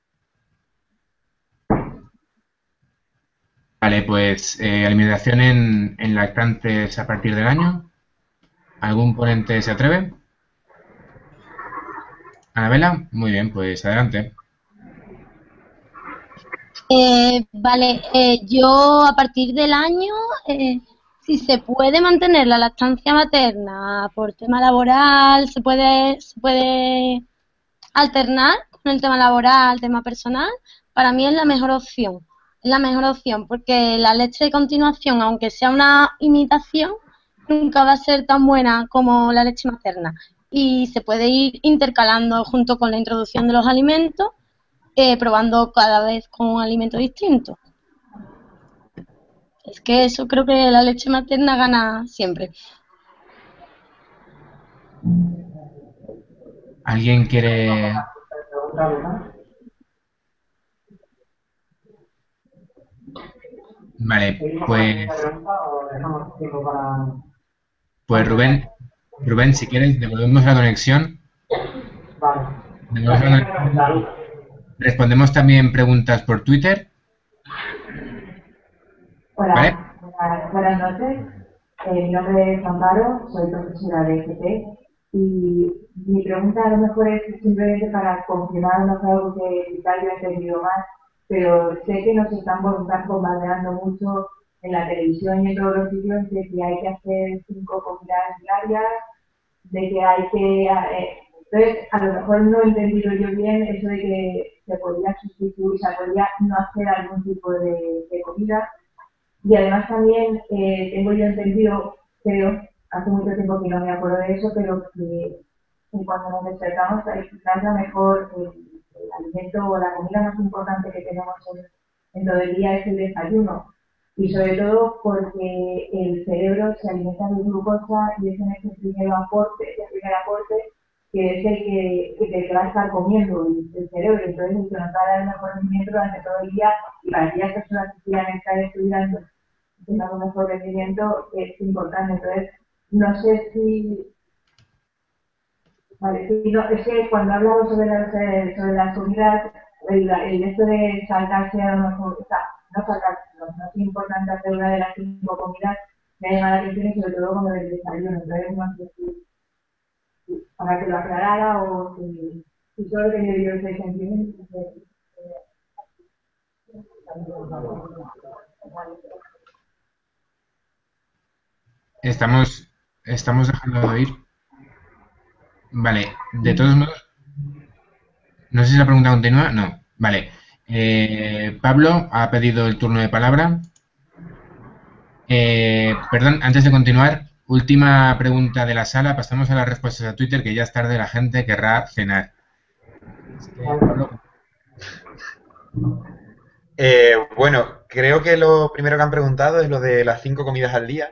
Vale, pues alimentación en lactantes a partir del año. ¿Algún ponente se atreve? Anabela, muy bien, pues adelante. Vale, yo a partir del año, si se puede mantener la lactancia materna por tema laboral, se puede alternar con el tema laboral, tema personal, para mí es la mejor opción. Es la mejor opción porque la leche de continuación, aunque sea una imitación, nunca va a ser tan buena como la leche materna. Y se puede ir intercalando junto con la introducción de los alimentos, probando cada vez con un alimento distinto. Es que eso creo que la leche materna gana siempre. ¿Alguien quiere...? Vale, pues Rubén, si quieres, devolvemos la conexión. Devolvemos la conexión. Respondemos también preguntas por Twitter. Hola, ¿Vale? buenas noches. Mi nombre es Amparo, soy profesora de FP y mi pregunta a lo mejor es simplemente para confirmar no sé algo que quizás yo he entendido mal, pero sé que nos están bombardeando mucho en la televisión y en todos los sitios de que hay que hacer 5 comidas diarias, de que hay que... entonces, a lo mejor no he entendido yo bien eso de que se podía sustituir, se podía no hacer algún tipo de comida. Y además también tengo yo entendido, creo, hace mucho tiempo que no me acuerdo de eso, pero que cuando nos despertamos quizás la mejor, el alimento o la comida más importante que tenemos en todo el día es el desayuno. Y sobre todo porque el cerebro se alimenta de glucosa y es en ese primer aporte que es el que va a estar comiendo el cerebro. Entonces, el que nos va a dar el mejor rendimiento durante todo el día y para aquellas personas que quieran estar estudiando teniendo un mejor rendimiento es importante. Entonces, no sé si... Vale, sí, no, es que cuando he hablado sobre las comidas, el hecho de saltarse a lo mejor, o sea, no saltarse, no es importante hacer una de las 5 comidas, me ha llamado la atención y sobre todo como el desayuno. Entonces, no sé si para que lo aclarara o si solo tenía yo ese sentimiento. Estamos dejando de oír. Vale, de todos modos, no sé si la pregunta continúa. No, vale. Pablo ha pedido el turno de palabra. Perdón, antes de continuar, última pregunta de la sala. Pasamos a las respuestas a Twitter, que ya es tarde, la gente querrá cenar. Pablo. Bueno, creo que lo primero que han preguntado es lo de las 5 comidas al día.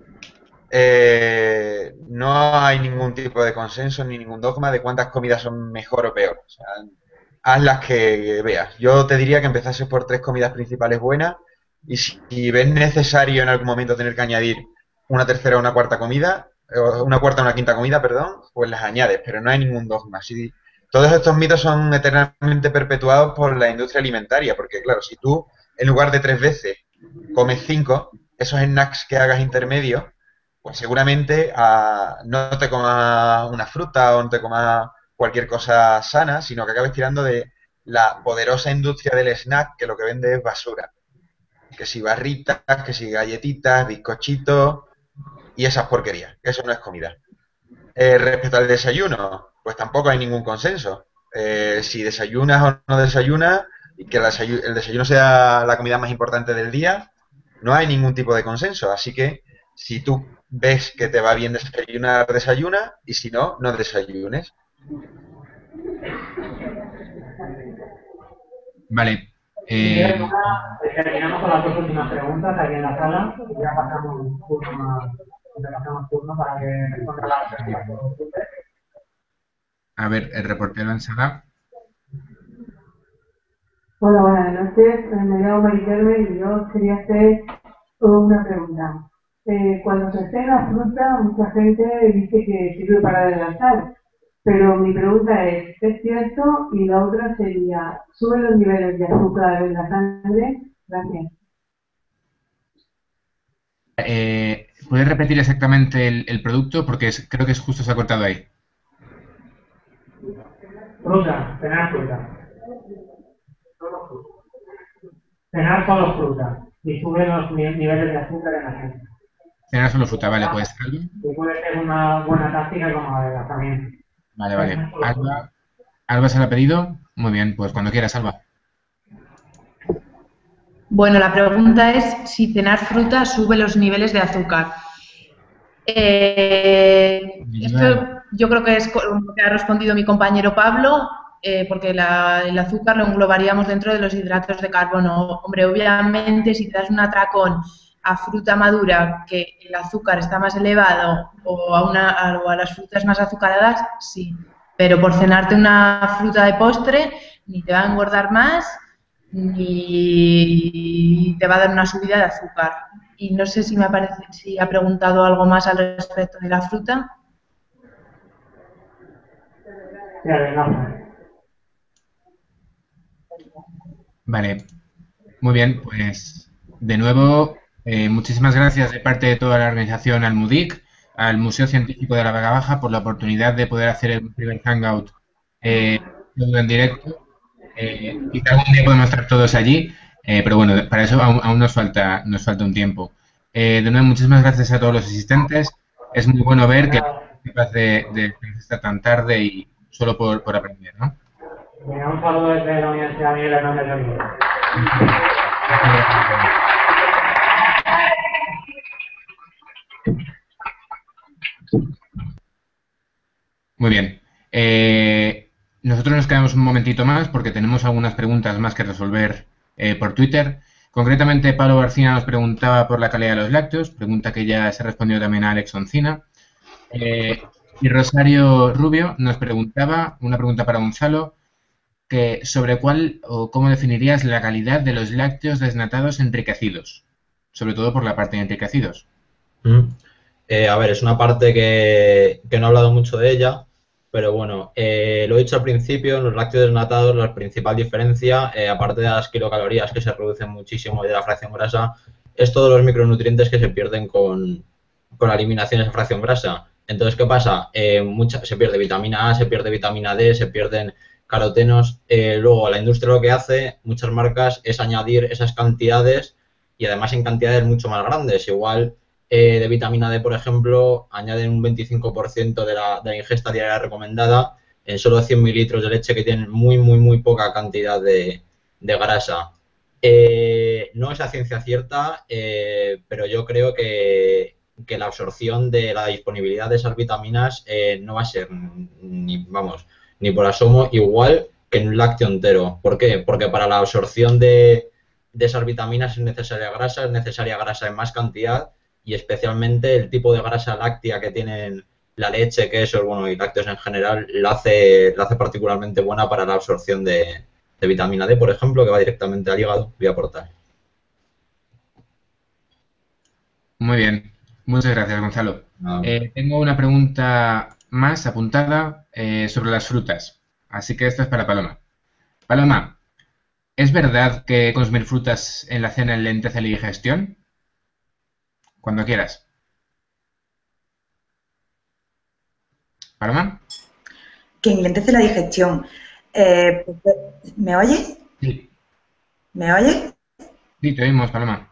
No hay ningún tipo de consenso ni ningún dogma de cuántas comidas son mejor o peor. O sea, haz las que veas. Yo te diría que empezases por 3 comidas principales buenas y si ves necesario en algún momento tener que añadir una tercera o una cuarta comida, una cuarta o una quinta comida, perdón, pues las añades, pero no hay ningún dogma. Si, todos estos mitos son eternamente perpetuados por la industria alimentaria, porque claro, si tú en lugar de 3 veces comes 5, esos snacks que hagas intermedios, pues seguramente no te comas una fruta o no te comas cualquier cosa sana, sino que acabes tirando de la poderosa industria del snack que lo que vende es basura. Que si barritas, que si galletitas, bizcochitos y esas porquerías. Eso no es comida. Respecto al desayuno, pues tampoco hay ningún consenso. Si desayunas o no desayunas y que el desayuno sea la comida más importante del día, no hay ningún tipo de consenso. Así que Si tú ves que te va bien desayunar, desayuna, y si no, no desayunes. Vale. Terminamos con las dos últimas preguntas aquí en la sala y ya pasamos turno para que responda las preguntas. A ver, el reportero en sala. Hola, buenas noches. Me llamo Maricarmen y yo quería hacer una pregunta. Cuando se cena fruta, mucha gente dice que sirve para adelgazar, pero mi pregunta es cierto? Y la otra sería, ¿sube los niveles de azúcar en la sangre? Gracias. ¿Puedes repetir exactamente el producto? Porque creo que justo se ha cortado ahí. Fruta, cenar fruta. Cenar solo fruta y sube los niveles de azúcar en la sangre. Cenar solo fruta, vale, pues Alba. Y puede ser una buena táctica como adelgazamiento. Vale. Alba se lo ha pedido. Muy bien, pues cuando quieras, Alba. Bueno, la pregunta es si cenar fruta sube los niveles de azúcar. Esto yo creo que es lo que ha respondido mi compañero Pablo, porque el azúcar lo englobaríamos dentro de los hidratos de carbono. Hombre, obviamente si te das un atracón a fruta madura que el azúcar está más elevado o a las frutas más azucaradas, sí. Pero por cenarte una fruta de postre ni te va a engordar más ni te va a dar una subida de azúcar. Y no sé si si ha preguntado algo más al respecto de la fruta. Vale, muy bien, pues de nuevo, muchísimas gracias de parte de toda la organización al MUDIC, al Museo Científico de la Vega Baja por la oportunidad de poder hacer el primer Hangout en directo. Quizá algún día podemos estar todos allí, pero bueno, para eso aún nos falta un tiempo. De nuevo, muchísimas gracias a todos los asistentes. Es muy bueno ver que capaz de estar tan tarde y solo por aprender, ¿no? Un saludo desde la Universidad Miguel Hernández de Orihuela. Muy bien. Nosotros nos quedamos un momentito más porque tenemos algunas preguntas más que resolver por Twitter. Concretamente, Pablo García nos preguntaba por la calidad de los lácteos, pregunta que ya se respondió también a Alex Oncina. Y Rosario Rubio nos preguntaba, una pregunta para Gonzalo, que sobre cuál o cómo definirías la calidad de los lácteos desnatados enriquecidos, sobre todo por la parte de enriquecidos. A ver, es una parte que no he hablado mucho de ella, pero bueno, lo he dicho al principio, en los lácteos desnatados la principal diferencia, aparte de las kilocalorías que se reducen muchísimo y de la fracción grasa, es todos los micronutrientes que se pierden con la eliminación de esa fracción grasa. Entonces, ¿qué pasa? Se pierde vitamina A, se pierde vitamina D, se pierden carotenos. Luego, la industria lo que hace, muchas marcas, es añadir esas cantidades y además en cantidades mucho más grandes. Igual de vitamina D, por ejemplo, añaden un 25% de la ingesta diaria recomendada en solo 100 mililitros de leche que tienen muy poca cantidad de grasa. No es a ciencia cierta, pero yo creo que la absorción de la disponibilidad de esas vitaminas no va a ser ni por asomo igual que en un lácteo entero. ¿Por qué? Porque para la absorción de esas vitaminas es necesaria grasa en más cantidad y especialmente el tipo de grasa láctea que tienen la leche, quesos, y lácteos en general, la hace particularmente buena para la absorción de vitamina D, por ejemplo, que va directamente al hígado vía portal. Muy bien. Muchas gracias, Gonzalo. Tengo una pregunta más apuntada sobre las frutas. Así que esta es para Paloma. Paloma, ¿es verdad que consumir frutas en la cena enlentece la digestión? Cuando quieras. ¿Paloma? Que enlentece la digestión. ¿Me oyes? Sí. ¿Me oyes? Sí, te oímos, Paloma.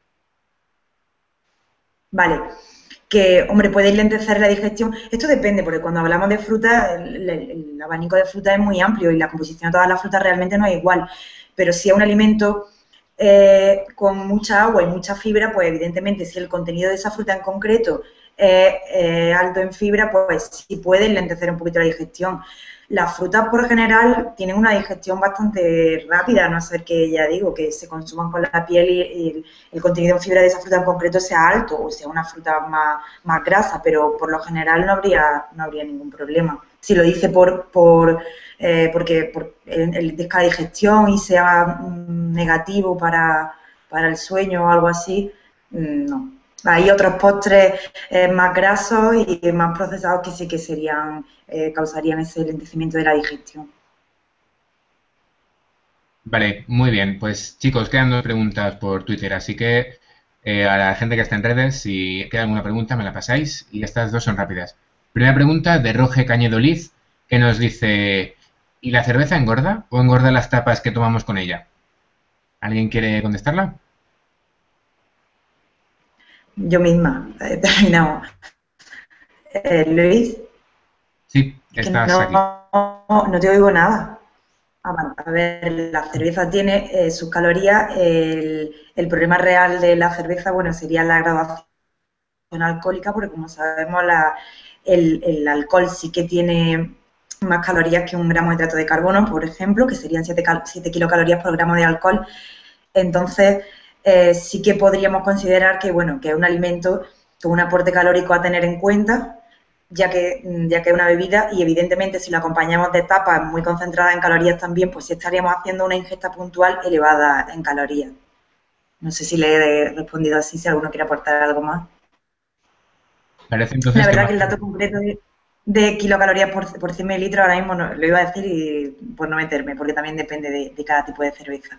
Vale, que, hombre, puede enlentecer la digestión. Esto depende, porque cuando hablamos de fruta, el abanico de fruta es muy amplio y la composición de todas las frutas realmente no es igual. Pero si es un alimento con mucha agua y mucha fibra, pues evidentemente si el contenido de esa fruta en concreto es alto en fibra, pues sí puede lentecer un poquito la digestión. Las frutas por general tienen una digestión bastante rápida, a no ser que, ya digo, que se consuman con la piel y el contenido en fibra de esa fruta en concreto sea alto o sea una fruta más grasa, pero por lo general no habría ningún problema. Si lo dice porque el de digestión y sea negativo para el sueño o algo así, no. Hay otros postres más grasos y más procesados que sí que causarían ese lentecimiento de la digestión. Vale, muy bien. Pues chicos, quedan 2 preguntas por Twitter, así que a la gente que está en redes, si queda alguna pregunta me la pasáis y estas 2 son rápidas. Primera pregunta de Roge Cañedo Liz, que nos dice, ¿y la cerveza engorda o engorda las tapas que tomamos con ella? ¿Alguien quiere contestarla? Yo misma, terminamos. Luis. Sí, estás aquí. No te oigo nada. A ver, la cerveza tiene sus calorías. El problema real de la cerveza, bueno, sería la graduación alcohólica, porque como sabemos, el alcohol sí que tiene más calorías que 1 gramo de hidrato de carbono, por ejemplo, que serían 7 kilocalorías por gramo de alcohol. Entonces, sí que podríamos considerar que, bueno, que es un alimento con un aporte calórico a tener en cuenta, ya que es una bebida y evidentemente si lo acompañamos de tapas muy concentradas en calorías también, pues sí estaríamos haciendo una ingesta puntual elevada en calorías. No sé si le he respondido así, si alguno quiere aportar algo más. Parece entonces la verdad que el dato concreto de kilocalorías por 100 mililitros ahora mismo no, lo iba a decir y por no meterme, porque también depende de cada tipo de cerveza.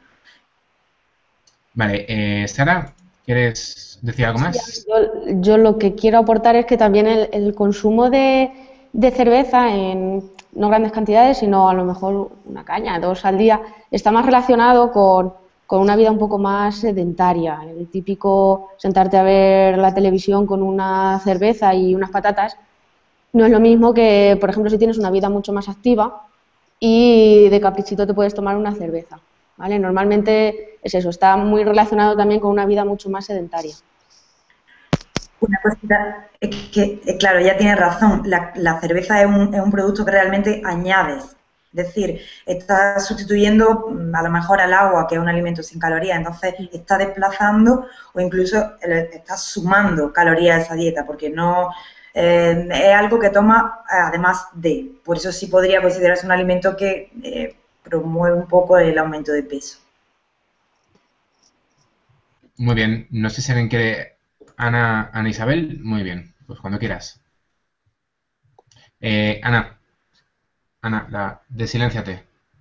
Vale, Sara, ¿quieres decir algo más? Sí, yo lo que quiero aportar es que también el consumo de cerveza en no grandes cantidades, sino a lo mejor una caña, 2 al día, está más relacionado con una vida un poco más sedentaria. El típico sentarte a ver la televisión con una cerveza y unas patatas no es lo mismo que, por ejemplo, si tienes una vida mucho más activa y de caprichito te puedes tomar una cerveza, ¿vale? Normalmente es eso, está muy relacionado también con una vida mucho más sedentaria. Una cosita es que, claro, ya tienes razón, la cerveza es un producto que realmente añades, es decir, está sustituyendo a lo mejor al agua, que es un alimento sin calorías, entonces está desplazando o incluso está sumando calorías a esa dieta, porque no es algo que toma además de, por eso sí podría considerarse un alimento que promueve un poco el aumento de peso. Muy bien, no sé si alguien quiere... Ana Isabel, muy bien, pues cuando quieras. Ana, desilénciate.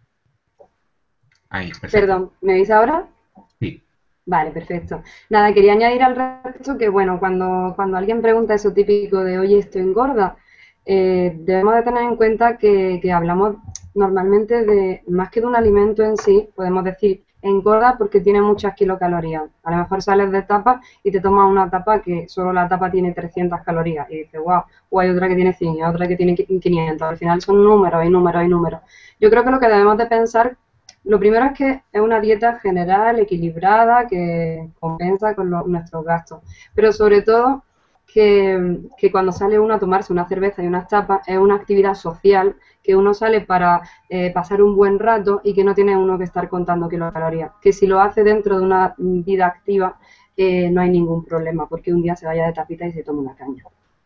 Ahí, perfecto. Perdón, ¿me veis ahora? Sí. Vale, perfecto. Nada, quería añadir al respecto que, bueno, cuando alguien pregunta eso típico de, oye, ¿esto engorda? Debemos de tener en cuenta que hablamos normalmente de, más que de un alimento en sí, podemos decir, engorda porque tiene muchas kilocalorías. A lo mejor sales de tapa y te tomas una tapa que solo la tapa tiene 300 calorías y dices, wow, o hay otra que tiene 100 y otra que tiene 500. Al final son números y números y números. Yo creo que lo que debemos de pensar, lo primero es que es una dieta general, equilibrada, que compensa con nuestros gastos. Pero sobre todo que cuando sale uno a tomarse una cerveza y unas tapas es una actividad social, que uno sale para pasar un buen rato y que no tiene uno que estar contando kilocalorías. Que si lo hace dentro de una vida activa no hay ningún problema, porque un día se vaya de tapita y se tome una caña.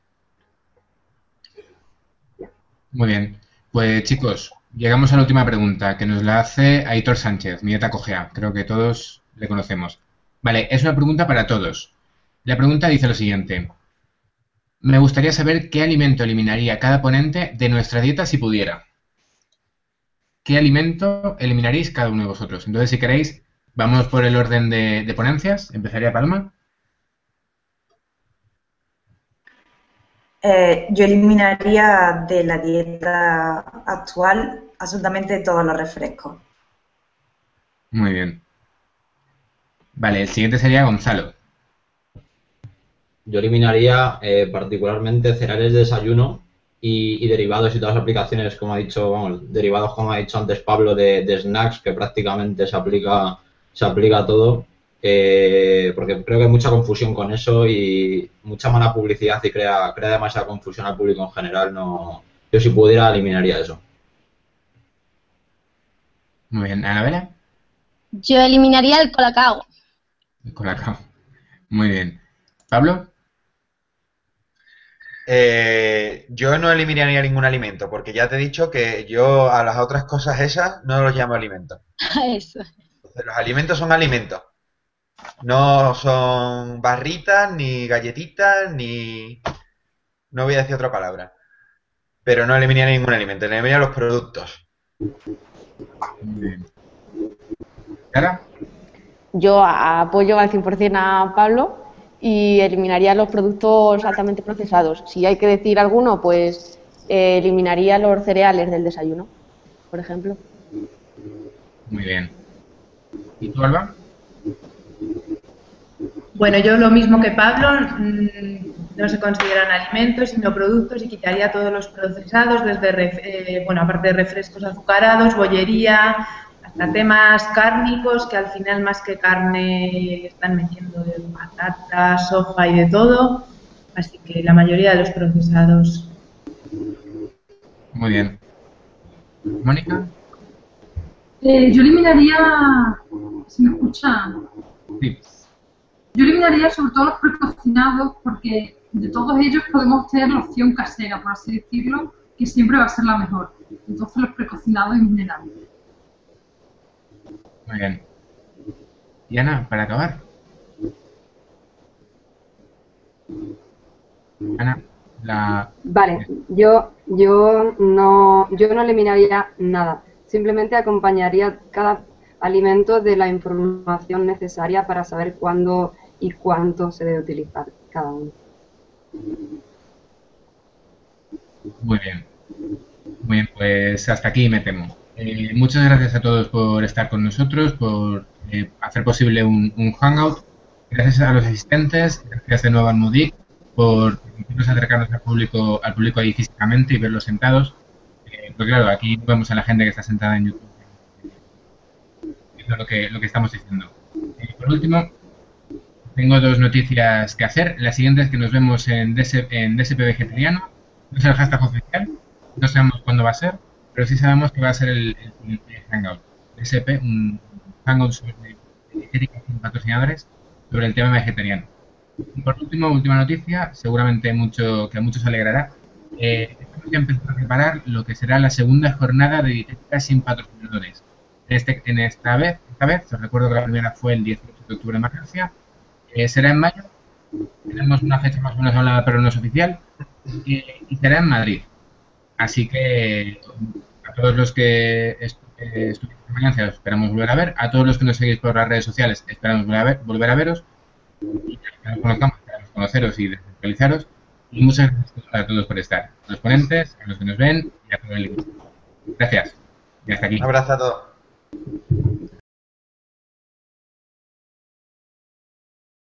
Muy bien. Pues chicos, llegamos a la última pregunta, que nos la hace Aitor Sánchez, mi dieta cojea. Creo que todos le conocemos. Vale, es una pregunta para todos. La pregunta dice lo siguiente. Me gustaría saber qué alimento eliminaría cada ponente de nuestra dieta si pudiera. ¿Qué alimento eliminaréis cada uno de vosotros? Entonces, si queréis, vamos por el orden de ponencias. Empezaría Paloma. Yo eliminaría de la dieta actual absolutamente todos los refrescos. Muy bien. Vale, el siguiente sería Gonzalo. Yo eliminaría particularmente cereales de desayuno y derivados y todas las aplicaciones, como ha dicho, vamos, derivados como ha dicho antes Pablo de snacks, que prácticamente se aplica se aplica a todo, porque creo que hay mucha confusión con eso y mucha mala publicidad y crea demasiada confusión al público en general. No, yo si pudiera eliminaría eso. Muy bien. ¿Anabela? Yo eliminaría el colacao. El colacao. Muy bien. ¿Pablo? Yo no eliminaría ningún alimento, porque ya te he dicho que yo a las otras cosas esas no los llamo alimentos. Eso. Entonces, los alimentos son alimentos. No son barritas, ni galletitas, ni... No voy a decir otra palabra. Pero no eliminaría ningún alimento, eliminaría los productos. Muy bien. ¿Sara? Yo apoyo al 100% a Pablo y eliminaría los productos altamente procesados. Si hay que decir alguno, pues eliminaría los cereales del desayuno, por ejemplo. Muy bien. ¿Y tú, Alba? Bueno, yo lo mismo que Pablo, no se consideran alimentos sino productos y quitaría todos los procesados, desde, aparte de refrescos azucarados, bollería, hasta temas cárnicos que al final más que carne le están metiendo de patatas, soja y de todo, así que la mayoría de los procesados. Muy bien. ¿Mónica? Yo eliminaría, ¿se me escucha? Sí. Yo eliminaría sobre todo los precocinados porque de todos ellos podemos tener la opción casera, por así decirlo, que siempre va a ser la mejor. Entonces los precocinados eliminaría. Muy bien. Y Ana, para acabar. Ana, Vale, yo no eliminaría nada. Simplemente acompañaría cada alimento de la información necesaria para saber cuándo y cuánto se debe utilizar cada uno. Muy bien. Muy bien, pues hasta aquí me temo. Muchas gracias a todos por estar con nosotros, por hacer posible un hangout. Gracias a los asistentes, gracias de nuevo al MUDIC por permitirnos acercarnos al público ahí físicamente y verlos sentados. Porque claro, aquí vemos a la gente que está sentada en YouTube viendo lo que estamos diciendo. Por último, tengo dos noticias que hacer. La siguiente es que nos vemos en DSP Vegetariano. No es el hashtag oficial, no sabemos cuándo va a ser, pero sí sabemos que va a ser el hangout. DSP, un hangout sobre dietética sin patrocinadores sobre el tema vegetariano. Y por último, última noticia, seguramente que a muchos alegrará. Estamos ya empezando a preparar lo que será la segunda jornada de dietética sin patrocinadores. Esta vez, os recuerdo que la primera fue el 18 de octubre en Valencia, será en mayo, tenemos una fecha más o menos hablada pero no es oficial, y será en Madrid. Así que a todos los que estuvimos en Valencia os esperamos volver a ver, a todos los que nos seguís por las redes sociales esperamos volver a veros, y que nos conozcamos, esperamos conoceros y desactualizaros, y muchas gracias a todos por estar, a los ponentes, a los que nos ven y a todo el equipo. Gracias, y hasta aquí. Un abrazo a todos.